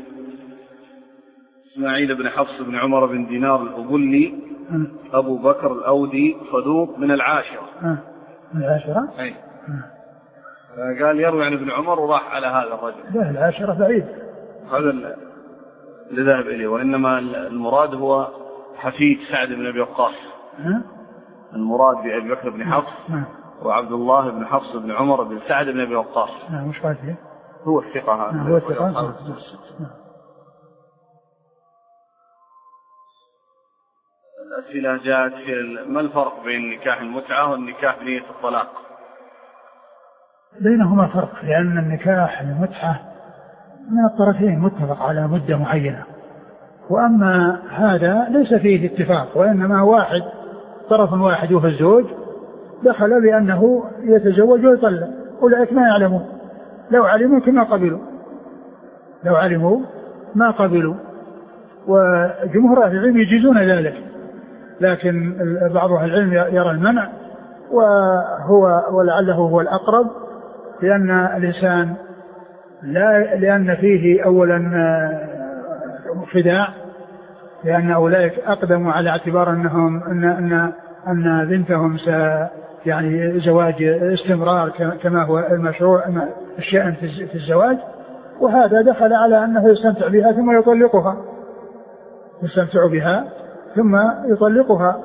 بن حفص بن عمر بن دينار الأبلي. أبو بكر الأودي صدوق من العاشرة. من العاشرة؟ أي. قال يروي عن ابن عمر وراح على هذا الرجل. لا، العاشرة بعيد. هذا اللي ذهب إليه، وإنما المراد هو حفيد سعد بن أبي وقاص. المراد بأبي بكر بن حفص وعبد الله بن حفص بن عمر بن سعد بن أبي وقاص. مش قال فيه. هو الثقة هذا. هو الثقة. الأسئلة جاءت في ما الفرق بين نكاح المتعة والنكاح بنية الطلاق؟ بينهما فرق، لأن النكاح المتعة من الطرفين متفق على مدة معينة، وأما هذا ليس فيه اتفاق، وإنما واحد طرف واحد وهو الزوج دخل بأنه يتزوج ويطلق، أولئك ما يعلمون، لو علموا كما قبلوا، لو علموا ما قبلوا. وجمهور أهل العلم يجيزون ذلك، لكن بعض أهل العلم يرى المنع، ولعله هو الأقرب، لأن الإنسان لأن فيه أولا خداع، لأن أولئك أقدموا على اعتبار أنهم أن بنتهم يعني زواج استمرار كما هو المشروع الشأن في الزواج، وهذا دخل على أنه يستمتع بها ثم يطلقها، يستمتع بها ثم يطلقها.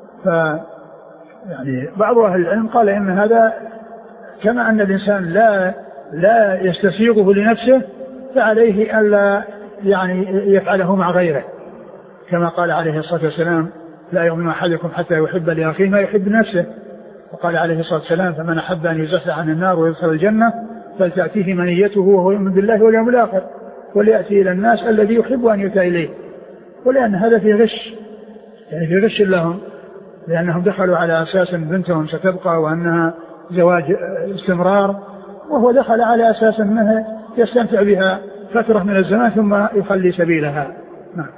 يعني بعض أهل العلم قال إن هذا كما أن الإنسان لا يستسيغه لنفسه، فعليه ألا يعني يفعله مع غيره، كما قال عليه الصلاة والسلام: لا يؤمن أحدكم حتى يحب لأخيه ما يحب نفسه. وقال عليه الصلاة والسلام: فمن أحب أن يزحزح عن النار ويدخل الجنة فلتأتيه منيته وهو يؤمن بالله واليوم الآخر وليأتي إلى الناس الذي يحب أن يؤتى إليه. ولأن هذا في غش، يعني في غش لهم، لأنهم دخلوا على أساس بنتهم ستبقى وأنها زواج استمرار، وهو دخل على أساس أنه يستمتع بها فترة من الزمان ثم يخلي سبيلها. نعم.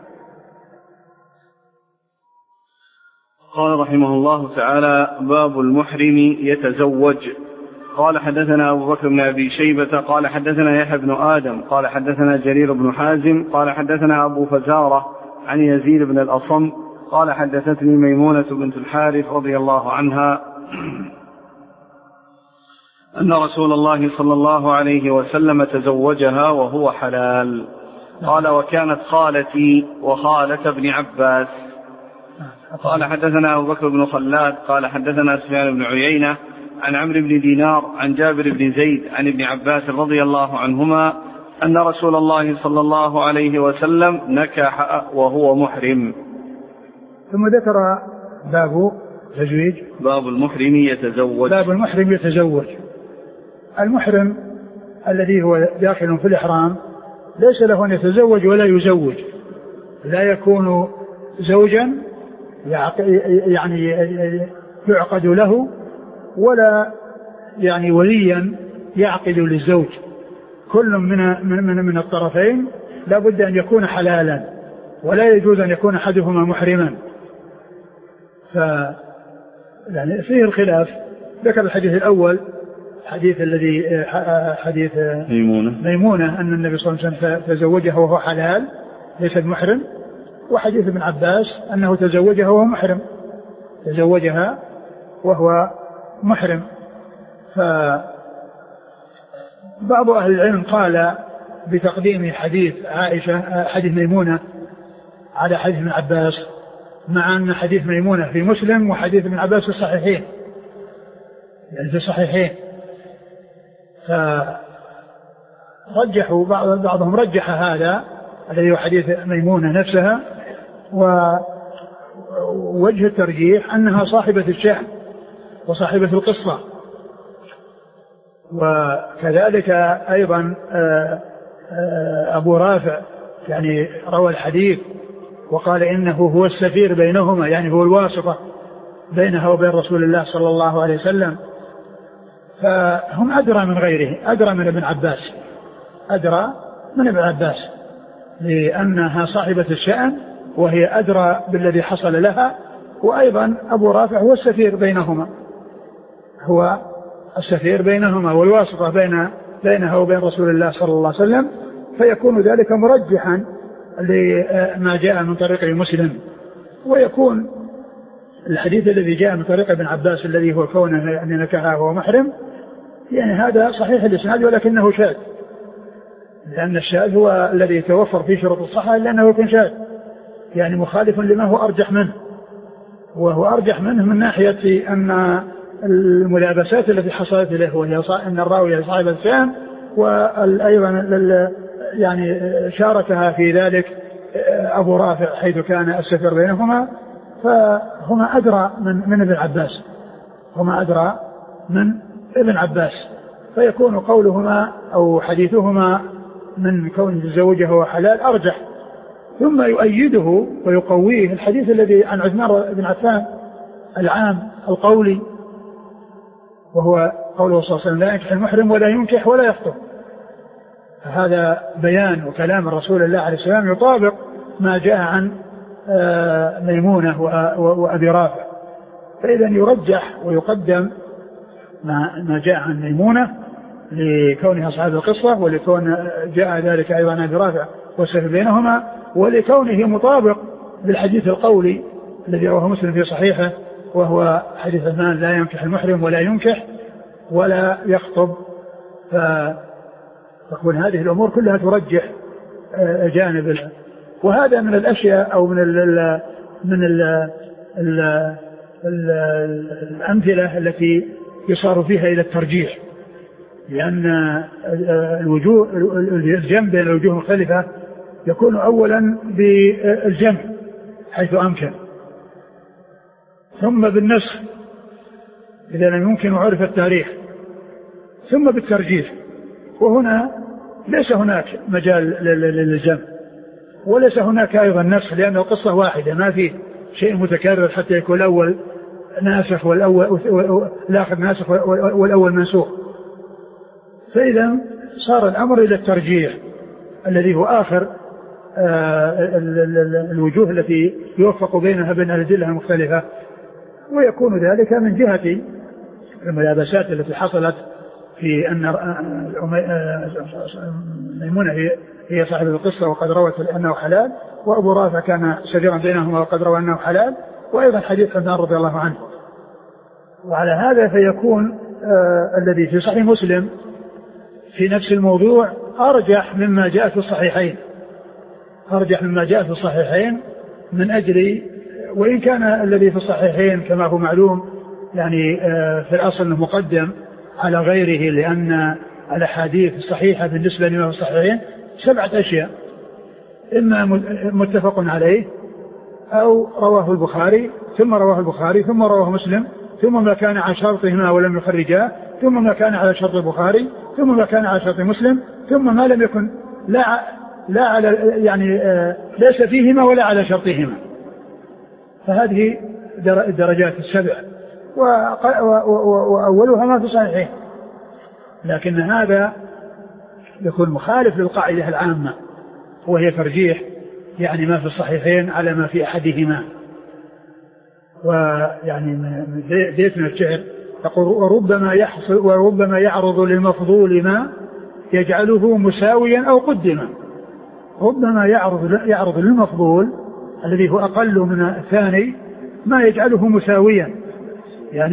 قال رحمه الله تعالى: باب المحرم يتزوج. قال حدثنا أبو بكر بن أبي شيبة قال حدثنا يحيى بن آدم قال حدثنا جرير بن حازم قال حدثنا أبو فزارة عن يزيد بن الأصم قال حدثتني ميمونة بنت الحارث رضي الله عنها أن رسول الله صلى الله عليه وسلم تزوجها وهو حلال. قال: وكانت خالتي وخالة ابن عباس. قال حدثنا أبو بكر بن خلاد قال حدثنا سفيان بن عيينة عن عمرو بن دينار عن جابر بن زيد عن ابن عباس رضي الله عنهما أن رسول الله صلى الله عليه وسلم نكح وهو محرم. ثم ذكر باب تزويج، باب المحرم يتزوج. باب المحرم يتزوج. المحرم الذي هو داخل في الإحرام ليس له أن يتزوج ولا يزوج، لا يكون زوجا يعني يعقد له، ولا يعني وليا يعقد للزوج. كل من الطرفين لا بد أن يكون حلالا، ولا يجوز أن يكون أحدهما محرما. يعني فيه الخلاف. ذكر الحديث الأول حديث الذي حديث ميمونة أن النبي صلى الله عليه وسلم تزوجها وهو حلال ليس محرم، وحديث ابن عباس أنه تزوجها وهو محرم، تزوجها وهو محرم. فبعض أهل العلم قال بتقديم حديث عائشة حديث ميمونة على حديث ابن عباس، مع أن حديث ميمونة في مسلم وحديث ابن عباس في الصحيحين، يعني في الصحيحين. فرجحوا بعضهم رجح هذا الذي هو حديث ميمونة نفسها، ووجه الترجيح أنها صاحبة الشأن وصاحبة القصة. وكذلك أيضا أبو رافع يعني روى الحديث وقال إنه هو السفير بينهما، يعني هو الواسطة بينها وبين رسول الله صلى الله عليه وسلم. فهم أدرى من غيره، أدرى من ابن عباس، أدرى من ابن عباس، لأنها صاحبة الشأن وهي أدرى بالذي حصل لها. وأيضا أبو رافع هو السفير بينهما، هو السفير بينهما والواسطة بينها وبين رسول الله صلى الله عليه وسلم، فيكون ذلك مرجحا لما جاء من طريق مسلم. ويكون الحديث الذي جاء من طريق ابن عباس الذي هو كونه أن نكحها وهو محرم، يعني هذا صحيح الإسناد ولكنه شاذ، لأن الشاذ هو الذي يتوفر فيه شروط الصحة إلا أنه يكون شاذ، يعني مخالف لما هو أرجح منه. وهو أرجح منه من ناحية أن الملابسات التي حصلت له وهي أن الراوية صاحبة الشأن، وأيضا يعني شاركها في ذلك أبو رافع حيث كان السفر بينهما، فهما أدرى من ابن عباس، هما أدرى من ابن عباس. فيكون قولهما أو حديثهما من كون تزوجه هو حلال أرجح. ثم يؤيده ويقويه الحديث الذي عن عثمان بن عفان العام القولي، وهو قوله صلى الله عليه وسلم: لا ينكح المحرم ولا ينكح ولا يخطب. فهذا بيان وكلام الرسول الله عليه السلام يطابق ما جاء عن ميمونة وأبي رافع. فإذا يرجح ويقدم ما جاء عن ميمونة لكونها صاحب القصة، ولكون جاء ذلك أيضا عن أبي رافع والسفر بينهما، ولكونه مطابق بالحديث القولي الذي رواه مسلم في صحيحه، وهو حديث عثمان: لا ينكح المحرم ولا ينكح ولا يخطب. فتكون هذه الأمور كلها ترجح جانب وهذا من الأشياء أو من الأمثلة التي يصار فيها إلى الترجيح، لأن الجمع بين الوجوه المختلفة يكون أولا بالجمع حيث أمكن، ثم بالنسخ إذا لم يمكن وعرف التاريخ، ثم بالترجيح. وهنا ليس هناك مجال للجمع، وليس هناك أيضا نسخ، لأن القصة واحدة ما في شيء متكرر حتى يكون الأول ناسخ والآخر ناسخ والأول منسوخ. فإذا صار الأمر إلى الترجيح الذي هو آخر الوجوه التي يوفق بينها بين الأدلة المختلفة، ويكون ذلك من جهة الملابسات التي حصلت في أن ميمونة هي صاحب القصة وقد روت أنه حلال، وأبو رافع كان شجرا بينهما وقد روى أنه حلال، وأيضا حديث عثمان رضي الله عنه. وعلى هذا فيكون الذي في صحيح مسلم في نفس الموضوع أرجح مما جاء في الصحيحين، أرجح مما جاء في الصحيحين من أجل، وإن كان الذي في الصحيحين كما هو معلوم يعني في الأصل مقدم على غيره، لأن الأحاديث الصحيحة بالنسبة لما في الصحيحين 7 أشياء: إما متفق عليه، أو رواه البخاري ثم رواه البخاري ثم رواه مسلم، ثم ما كان على شرطهما ولم يخرجاه، ثم ما كان على شرط البخاري، ثم ما كان على شرط مسلم، ثم ما لم يكن لا على يعني ليس فيهما ولا على شرطهما. فهذه الدرجات 7، وأولها ما في صحيحين، لكن هذا يكون مخالف للقاعدة العامة، وهي ترجيح يعني ما في الصحيحين على ما في أحدهما. ويعني بيت من الشعر يقول: وربما يعرض للمفضول ما يجعله مساويا أو قدما. ربما يعرض للمفضول الذي هو أقل من الثاني ما يجعله مساويا يعني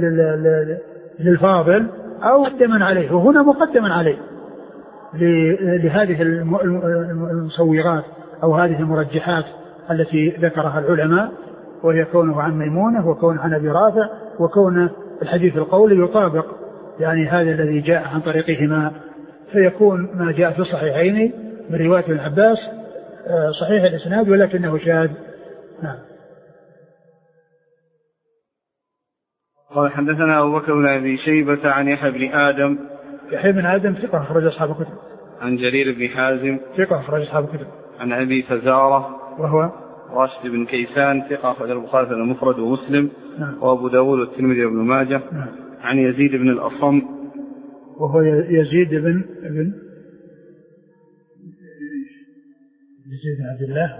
للفاضل أو مقدما عليه، وهنا مقدما عليه لهذه المصورات أو هذه المرجحات التي ذكرها العلماء، وهي كونه عن ميمونة وكونه عن أبي رافع وكونه الحديث القولي يطابق يعني هذا الذي جاء عن طريقهما، فيكون ما جاء في الصحيحين من رواية ابن عباس صحيح الإسناد ولكنه شاذ. نعم. قال: حدثنا أبو بكر بن أبي شيبة عن يحيى بن آدم. يحيى بن آدم ثقة أخرج أصحاب الكتب. عن جرير بن حازم ثقة أخرج أصحاب الكتب. عن أبي فزارة وهو راشد بن كيسان ثقة أخرج البخاري المفرد ومسلم. نعم. وأبو داود والترمذي وابن ماجه. نعم. عن يزيد بن الأصم وهو يزيد بن عبد الله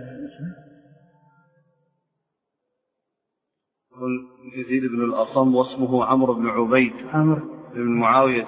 يزيد بن الأصم واسمه عمرو بن عبيد بن معاوية.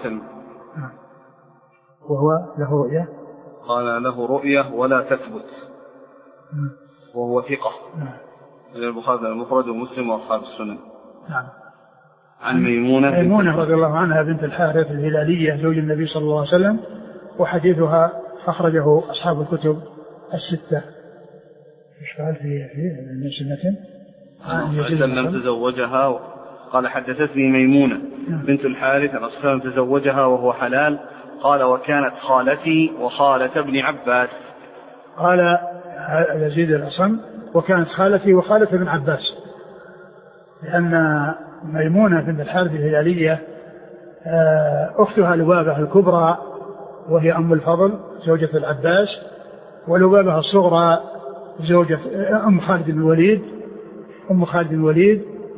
وهو له رؤية، قال له رؤية ولا تثبت، وهو ثقة. البخاري المفرد ومسلم وأصحاب السنن. نعم. عن ميمونة رضي الله عنها بنت الحارث الهلالية زوج النبي صلى الله عليه وسلم، وحديثها أخرجه أصحاب الكتب 6. إيش قال في سنة لم تزوجها. قال: حدثتني ميمونة بنت الحارث الأصفر تزوجها وهو حلال. قال: وكانت خالتي وخالة ابن عباس. قال يزيد الأصم: وكانت خالتي وخالة ابن عباس، لأن ميمونة بنت الحارث الهلالية أختها لبابة الكبرى وهي أم الفضل زوجة العباس، ولبابة الصغرى زوجة أم خالد بن الوليد أم خالد بن الوليد،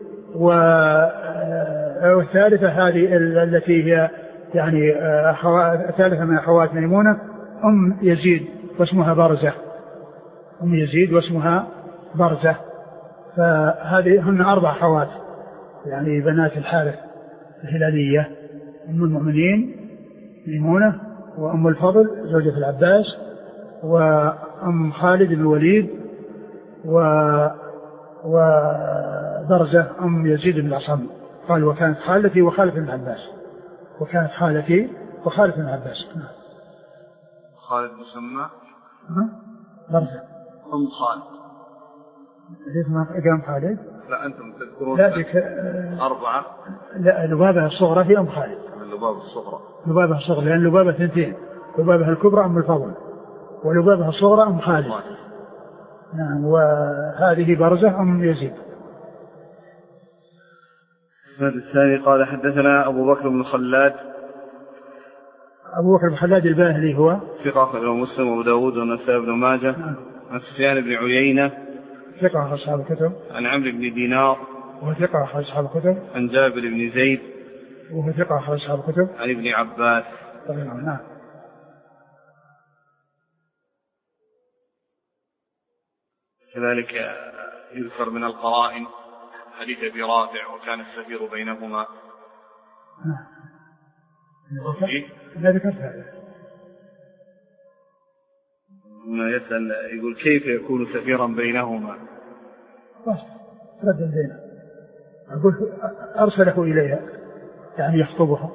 والثالثة هذه التي هي يعني ثالثة من أخوات ميمونة أم يزيد واسمها برزة، أم يزيد واسمها برزة. فهذه هن 4 أخوات يعني بنات الحارث الهلالية: أم المؤمنين ميمونة، وأم الفضل زوجة العباس، وأم خالد بن الوليد، وبرزة أم يزيد بن الأصم. قال وكانت خالتي وخالة بن العباس، وكانت خالتي وخالة بن العباس. خالد مسمى برزة أم خالد. ليش ما قام خالد؟ لا أنتم تذكرون. لا ذيك 4. لا لبابة الصغرى في أم خالد. لبابة الصغرى. لبابة الصغرى لأن لبابة 2، لبابة الكبرى أم الفضل ولبابة الصغرى أم خالد. نعم. وهذه برزة أم يزيد. الثاني قال حدثنا أبو بكر بن خلاد. أبو بكر بن خلاد الباهلي هو ثقة أخرجه مسلم وأبو داود والنسائي بن ماجه. نعم. عن سفيان بن عيينة ثقة أخرج أصحاب الكتب. عن عمرو بن دينار وهو ثقة أخرج أصحاب الكتب. عن جابر بن زيد وهو ثقة أخرج أصحاب الكتب. عن ابن عباس. نعم. كذلك يذكر من القرائن حديث أبي رافع وكان السفير بينهما. لا ذكرت هذا. ما يسأل يقول كيف يكون سفيرا بينهما؟ بس رد بينه. أقول أرسله إليها يعني يخطبها.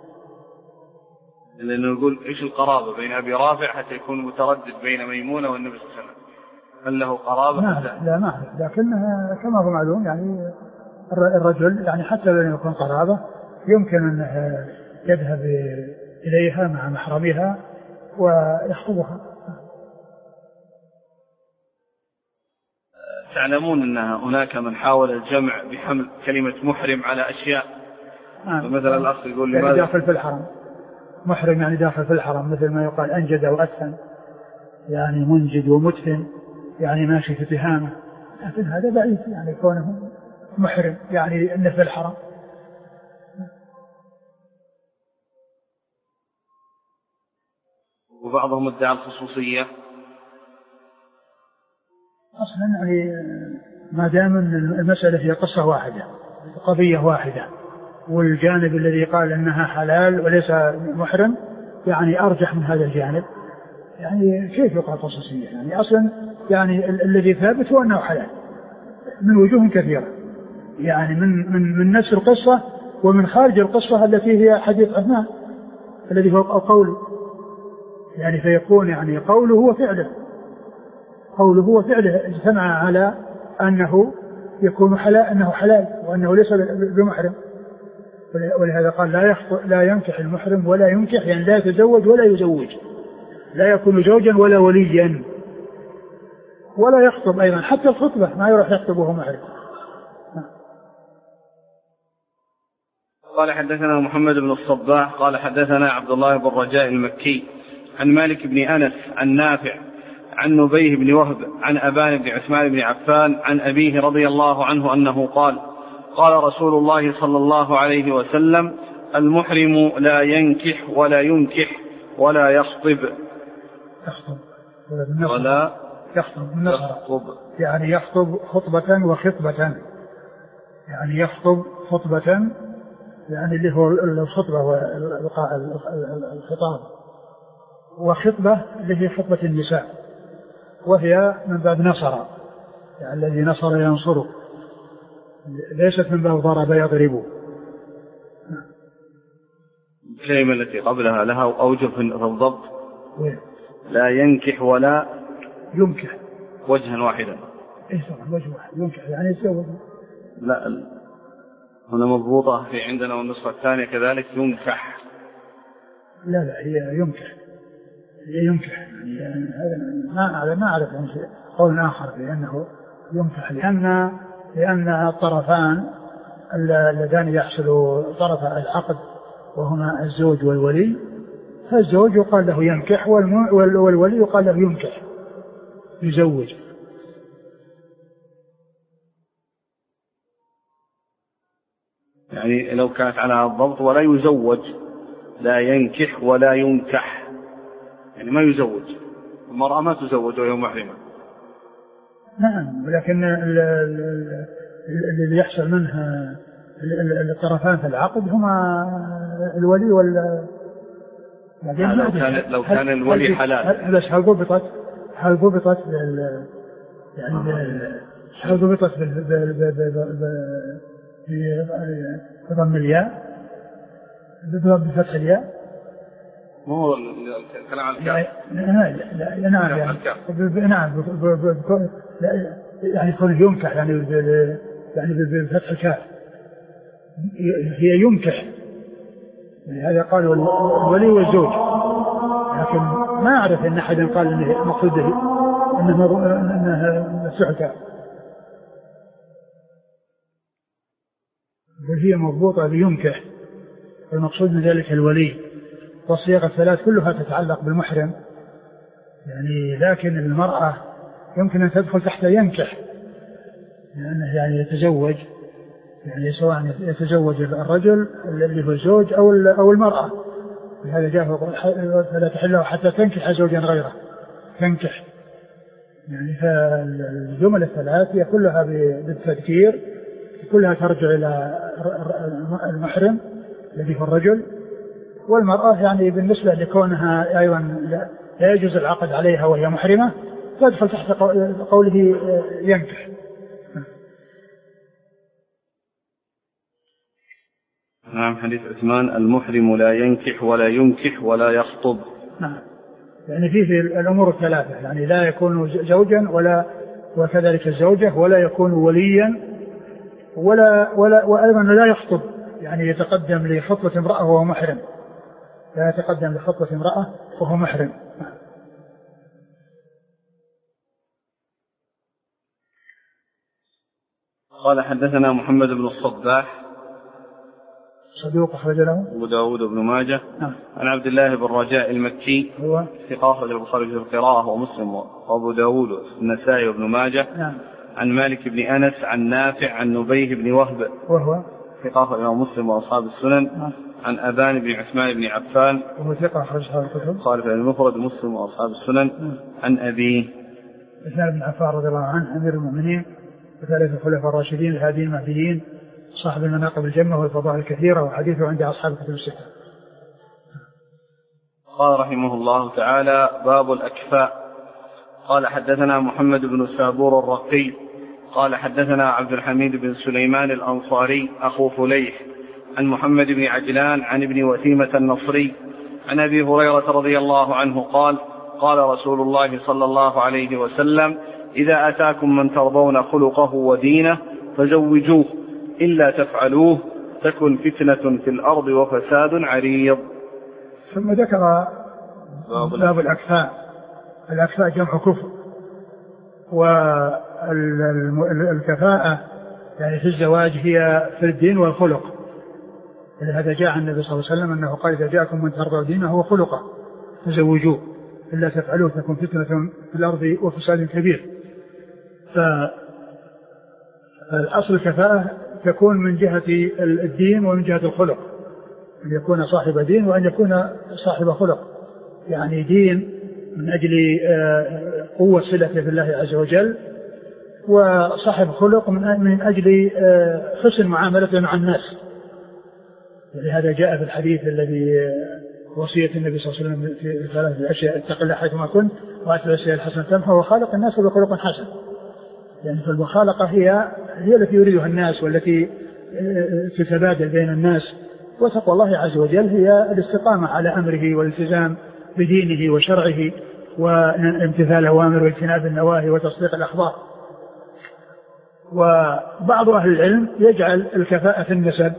لأنه يقول إيش القرابة بين أبي رافع حتى يكون متردد بين ميمونة والنبي صلى الله عليه وسلم؟ هل له قرابة؟ لا ما أعرف، لكن كما هو معلوم يعني الرجل يعني حتى لو يكون قرابة يمكن أن يذهب إليها مع محرمها ويخطبها. تعلمون أن هناك من حاول الجمع بحمل كلمة محرم على أشياء. مثلا الأخ يقول يعني داخل في الحرم، محرم يعني داخل في الحرم، مثل ما يقال أنجد وأدفن، يعني منجد ومدفن، يعني ماشي في تهامة، لكن هذا بعيد يعني كونه محرم يعني أنه في الحرم. وبعضهم ادعى الخصوصية. أصلا يعني ما دام المسألة هي قصة واحدة قضية واحدة، والجانب الذي قال أنها حلال وليس محرم يعني أرجح من هذا الجانب، يعني كيف يقال خصوصية؟ يعني أصلا يعني الذي ثابت هو أنه حلال من وجوه كثيرة، يعني من نفس القصة ومن خارج القصة التي هي حديث عثمان الذي هو قوله، يعني فيكون يعني قوله وفعله اجتمع على أنه يكون حلال، أنه حلال وأنه ليس بمحرم. ولهذا قال لا ينكح المحرم ولا ينكح، يعني لا يتزوج ولا يزوج، لا يكون زوجا ولا وليا ولا يخطب أيضا، حتى الخطبة ما يروح يخطب وهو محرم. قال حدثنا محمد بن الصباح قال حدثنا عبد الله بن رجاء المكي عن مالك بن أنس عن نافع عن نبيه بن وهب عن أبان بن عثمان بن عفان عن أبيه رضي الله عنه أنه قال قال رسول الله صلى الله عليه وسلم المحرم لا ينكح ولا ينكح ولا يخطب ولا يخطب، يعني يخطب خطبة وخطبة، يعني يخطب خطبة يعني اللي هو الخطبة والخطاب، وخطبة اللي هي خطبة النساء وهي من باب نصر، يعني الذي نصر ينصره، ليست من باب ضرب يضربه. الكلمة التي قبلها لها أوجه في الضبط. لا ينكح ولا ينكح وجها واحدا. ايش وجه واحد ينكح يعني يتزوج. لا هنا مضبوطة في عندنا والنسخة الثانية كذلك ينكح. لا هي ينكح، هي ينكح يعني هذا ما أعرف عن شيء قول آخر لأنه ينكح، لأن الطرفان اللذان يحصل طرف العقد وهما الزوج والولي، فالزوج يقال له ينكح والولي يقال له ينكح يزوج. يعني لو كانت على الضبط ولا يزوج، لا ينكح ولا ينكح، يعني ما يزوج، المرأة ما تزوج وهي محرمة. نعم، ولكن اللي يحصل منها الطرفان في العقد هما الولي لو كان الولي حلال. بس هل ضبطت بضم الياء بفتح الياء؟ مو الكلام عن الكاف. نعم يعني يكون ينكح يعني بفتح الكاف، هي ينكح، هذا قالوا الولي والزوج، لكن ما أعرف أن أحد قال أنه مقصوده أنها مفتوح الكاف، بل هي مضبوطة لينكح، المقصود من ذلك الولي. والصيغ الثلاث كلها تتعلق بالمحرم يعني، لكن المرأة يمكن أن تدخل تحت ينكح، لأنه يعني يتزوج، يعني سواء يتزوج الرجل اللي هو الزوج أو المرأة، لهذا جاء فلا تحل له حتى تنكح زوجا غيره، تنكح يعني. فالجمل الثلاث هي كلها بالتذكير، كلها ترجع إلى المحرم الذي هو الرجل، والمرأة يعني بالنسبة لكونها أيضا لا يجوز العقد عليها وهي محرمة تدخل تحت قوله ينكح. نعم. حديث عثمان المحرم لا ينكح ولا ينكح ولا يخطب. نعم، يعني في الأمور الثلاثة، يعني لا يكون زوجا وكذلك الزوجة، ولا يكون وليا وأيضا لا يخطب، يعني يتقدم لخطبة امرأة وهو محرم، لا يتقدم لخطبة امرأة وهو محرم. قال حدثنا محمد بن الصباح صدوق أخرج له أبو داود بن ماجه. نعم. عن عبد الله بن رجاء المكي هو ثقة أخرج البخاري في القراءة ومسلم وأبو داود والنسائي وابن ماجه. نعم. عن مالك بن أنس عن نافع عن نبيه بن وهب وهو ثقة أخرج مسلم وأصحاب السنن. نعم. عن أبان بن عثمان بن عفان وهو ثقة أخرج أصحاب الكتب خالف المفرد مسلم وأصحاب السنن. نعم. عن أبيه عثمان بن عفان رضي الله عنه أمير المؤمنين وثالث الخلفاء الراشدين الهاديين المهديين صاحب المناقب الجمة والفضائل الكثيرة، وحديثه عند أصحاب الكتب الستة. قال رحمه الله تعالى: باب الأكفاء. قال حدثنا محمد بن سابور الرقي قال حدثنا عبد الحميد بن سليمان الأنصاري أخو فليح عن محمد بن عجلان عن ابن وثيمة النصري عن أبي هريرة رضي الله عنه قال: قال رسول الله صلى الله عليه وسلم: إذا أتاكم من ترضون خلقه ودينه فزوجوه، إلا تفعلوه تكن فتنة في الأرض وفساد عريض. ثم ذكر باب الأكفاء. الأكفاء جمع كفء، والكفاءة يعني في الزواج هي في الدين والخلق، لهذا جاء عن النبي صلى الله عليه وسلم أنه قال: إذا جاءكم من ترضون دينه وخلقه فزوجوه، إلا تفعلوه تكن فتنة في الأرض وفساد كبير. فالأصل الكفاءة تكون من جهة الدين ومن جهة الخلق، أن يكون صاحب دين وأن يكون صاحب خلق، يعني دين من أجل قوة صلته بالله عز وجل، وصاحب خلق من أجل حسن معاملته مع الناس. ولهذا جاء في الحديث الذي وصية النبي صلى الله عليه وسلم في ثلاث أشياء: اتق الله حيثما كنت، وأتبع السيئة الحسنة تمحها، وخالق الناس بخلق حسن. يعني فالمخالقة هي التي يريدها الناس والتي تتبادل بين الناس، وتقوى الله عز وجل هي الاستقامة على أمره والالتزام بدينه وشرعه وامتثال الأوامر واجتناب النواهي وتصديق الأخبار. وبعض أهل العلم يجعل الكفاءة في النسب،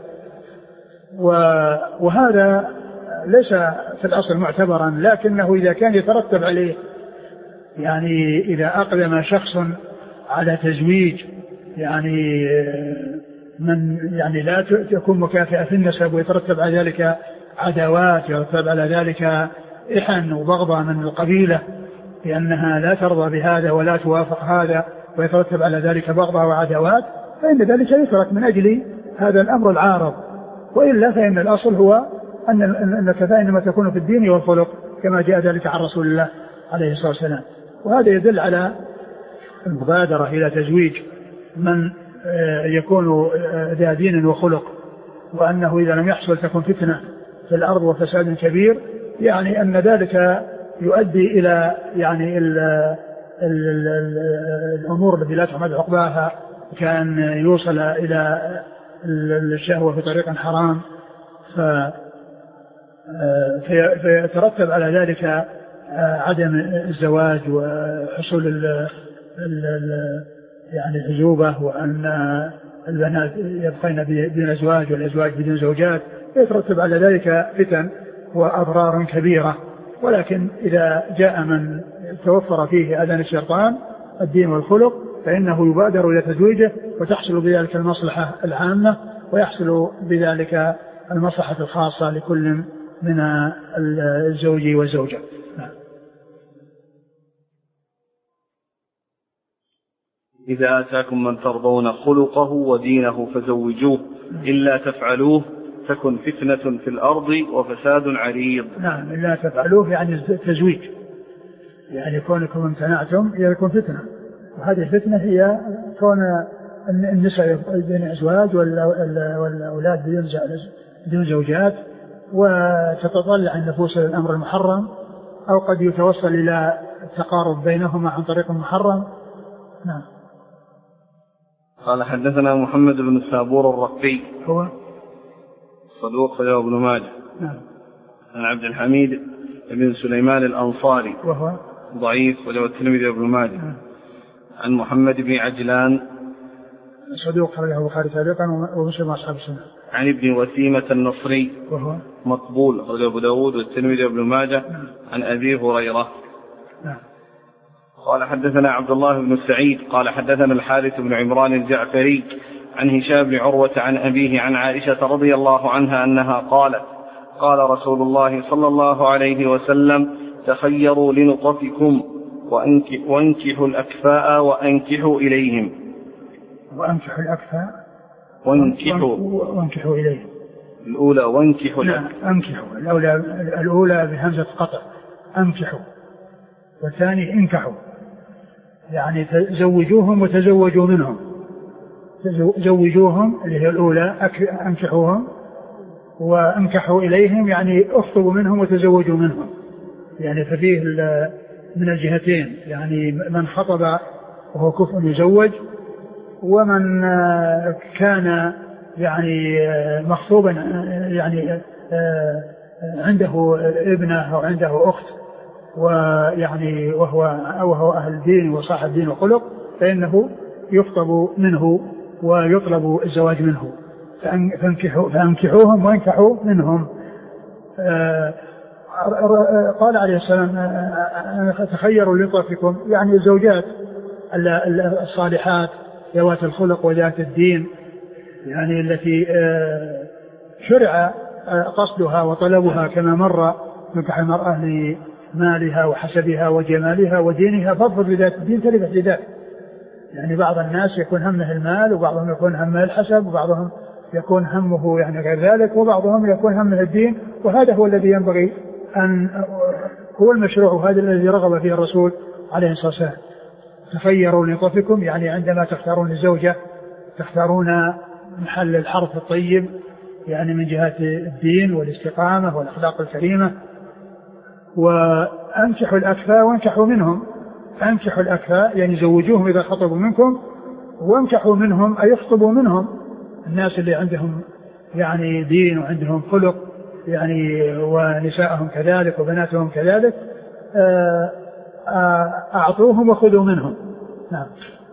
وهذا ليس في الأصل معتبرا، لكنه إذا كان يترتب عليه، يعني إذا أقدم شخص على تزويج يعني من يعني لا تكون مكافئة في النسب ويترتب على ذلك عداوات، يترتب على ذلك إحن وبغضة من القبيلة لأنها لا ترضى بهذا ولا توافق هذا، ويترتب على ذلك بغضة وعداوات، فإن ذلك يترك من أجل هذا الأمر العارض. وإلا فإن الأصل هو أن الكفاءة إنما تكون في الدين والخلق كما جاء ذلك عن رسول الله عليه الصلاة والسلام. وهذا يدل على المبادرة إلى تزويج من يكون ذا دين وخلق، وأنه إذا لم يحصل تكون فتنة في الأرض وفساد كبير، يعني أن ذلك يؤدي إلى يعني الأمور التي لا تحمد عقباها، كان يوصل إلى الشهوة في طريق حرام، فيترتب على ذلك عدم الزواج وحصول يعني العزوبة، وأن البنات يبقين بدون أزواج والأزواج بدون زوجات، يترتب على ذلك فتن وأضرار كبيرة. ولكن إذا جاء من توفر فيه أذان الشيطان الدين والخلق فإنه يبادر إلى تزويجه، وتحصل بذلك المصلحة العامة، ويحصل بذلك المصلحة الخاصة لكل من الزوج والزوجة. إذا آتاكم من ترضون خلقه ودينه فزوجوه إلا تفعلوه تكن فتنة في الأرض وفساد عريض. نعم، إلا تفعلوه يعني تزويج، يعني كونكم امتنعتم يكون فتنة، وهذه الفتنة هي كون النساء بين أزواج والأولاد بدون زوجات، وتتطلع النفوس للأمر المحرم، أو قد يتوصل إلى التقارب بينهما عن طريق محرم. نعم. قال حدثنا محمد بن السابور الرقي هو صدوق له ابن ماجه. نعم. عن عبد الحميد بن سليمان الأنصاري وهو ضعيف وله الترمذي وابن ماجه. نعم. عن محمد بن عجلان صدوق له البخاري سابقا ومسلم أصحاب السنة. عن ابن وسيمة النصري وهو مقبول أخرجه أبو داود والترمذي وابن ماجه. نعم. عن أبي هريرة. نعم. قال حدثنا عبد الله بن سعيد قال حدثنا الحارث بن عمران الجعفري عن هشام بن عروة عن أبيه عن عائشة رضي الله عنها أنها قالت قال رسول الله صلى الله عليه وسلم تخيروا لنطفكم وانكحوا الأكفاء وأنكحوا إليهم. وأنكحوا الأكفاء وانكحوا إليهم. الأولى وانكحوا. لا، أنكحوا الأولى بهمزة قطع، أنكحوا، والثاني انكحوا، يعني زوجوهم وتزوجوا منهم. زوجوهم اللي هي الأولى، أنكحوهم، وانكحوا إليهم يعني اخطبوا منهم وتزوجوا منهم، يعني ففيه من الجهتين، يعني من خطب وهو كفء يزوج، ومن كان يعني مخطوبا يعني عنده ابنة أو عنده أخت، ويعني وهو أهل دين وصاحب دين وخلق، فإنه يخطب منه ويطلب الزواج منه. فانكحوهم وانكحوا منهم. قال عليه السلام تخيروا لطفكم، يعني الزوجات الصالحات ذوات الخلق وذات الدين، يعني التي شرع قصدها وطلبها كما مر، نكح المرأة لمالها وحسبها وجمالها ودينها، فاظفر بذات الدين تربح بذات. يعني بعض الناس يكون همه المال، وبعضهم يكون همه الحسب، وبعضهم يكون همه يعني غير ذلك، وبعضهم يكون همه الدين، وهذا هو الذي ينبغي أن هو المشروع، وهذا الذي رغب فيه الرسول عليه الصلاة والسلام. تخيروا لطفكم، يعني عندما تختارون الزوجة تختارون محل الحرف الطيب، يعني من جهة الدين والاستقامة والأخلاق الكريمة. وأنكحوا الأكفاء وانكحوا منهم. أنكحوا الأكفاء يعني زوجوهم إذا خطبوا منكم، وانكحوا منهم أي يخطبوا منهم، الناس اللي عندهم يعني دين وعندهم خلق، يعني ونساءهم كذلك وبناتهم كذلك، أعطوهم وخذوا منهم. نعم.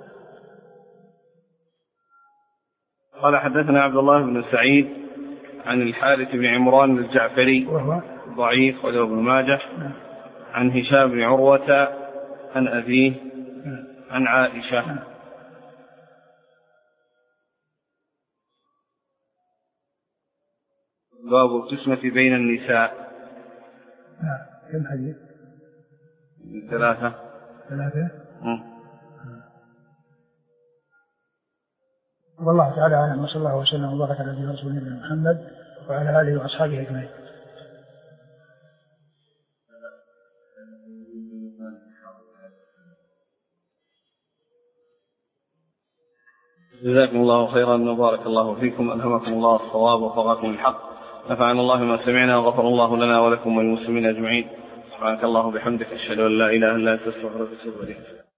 قال حدثنا عبد الله بن سعيد عن الحارث بن عمران الجعفري وهو ضعيف وله ابن ماجه. نعم. عن هشام بن عروة عن أبيه. نعم. عن عائشة. نعم. باب القسمة بين النساء. كم حديث؟ 3. والله تعالى أعلم، وصلى الله وسلم وبارك على نبينا رسولنا محمد وعلى آله وأصحابه أجمعين. جزاكم الله خيرا وبارك الله فيكم، ألهمكم الله الصواب ووفقكم الحق، نفعنا الله ما سمعنا وغفر الله لنا ولكم وللمسلمين أجمعين. سبحانك الله وبحمدك، أشهد أن لا إله إلا أنت، أستغفرك وأتوب إليك.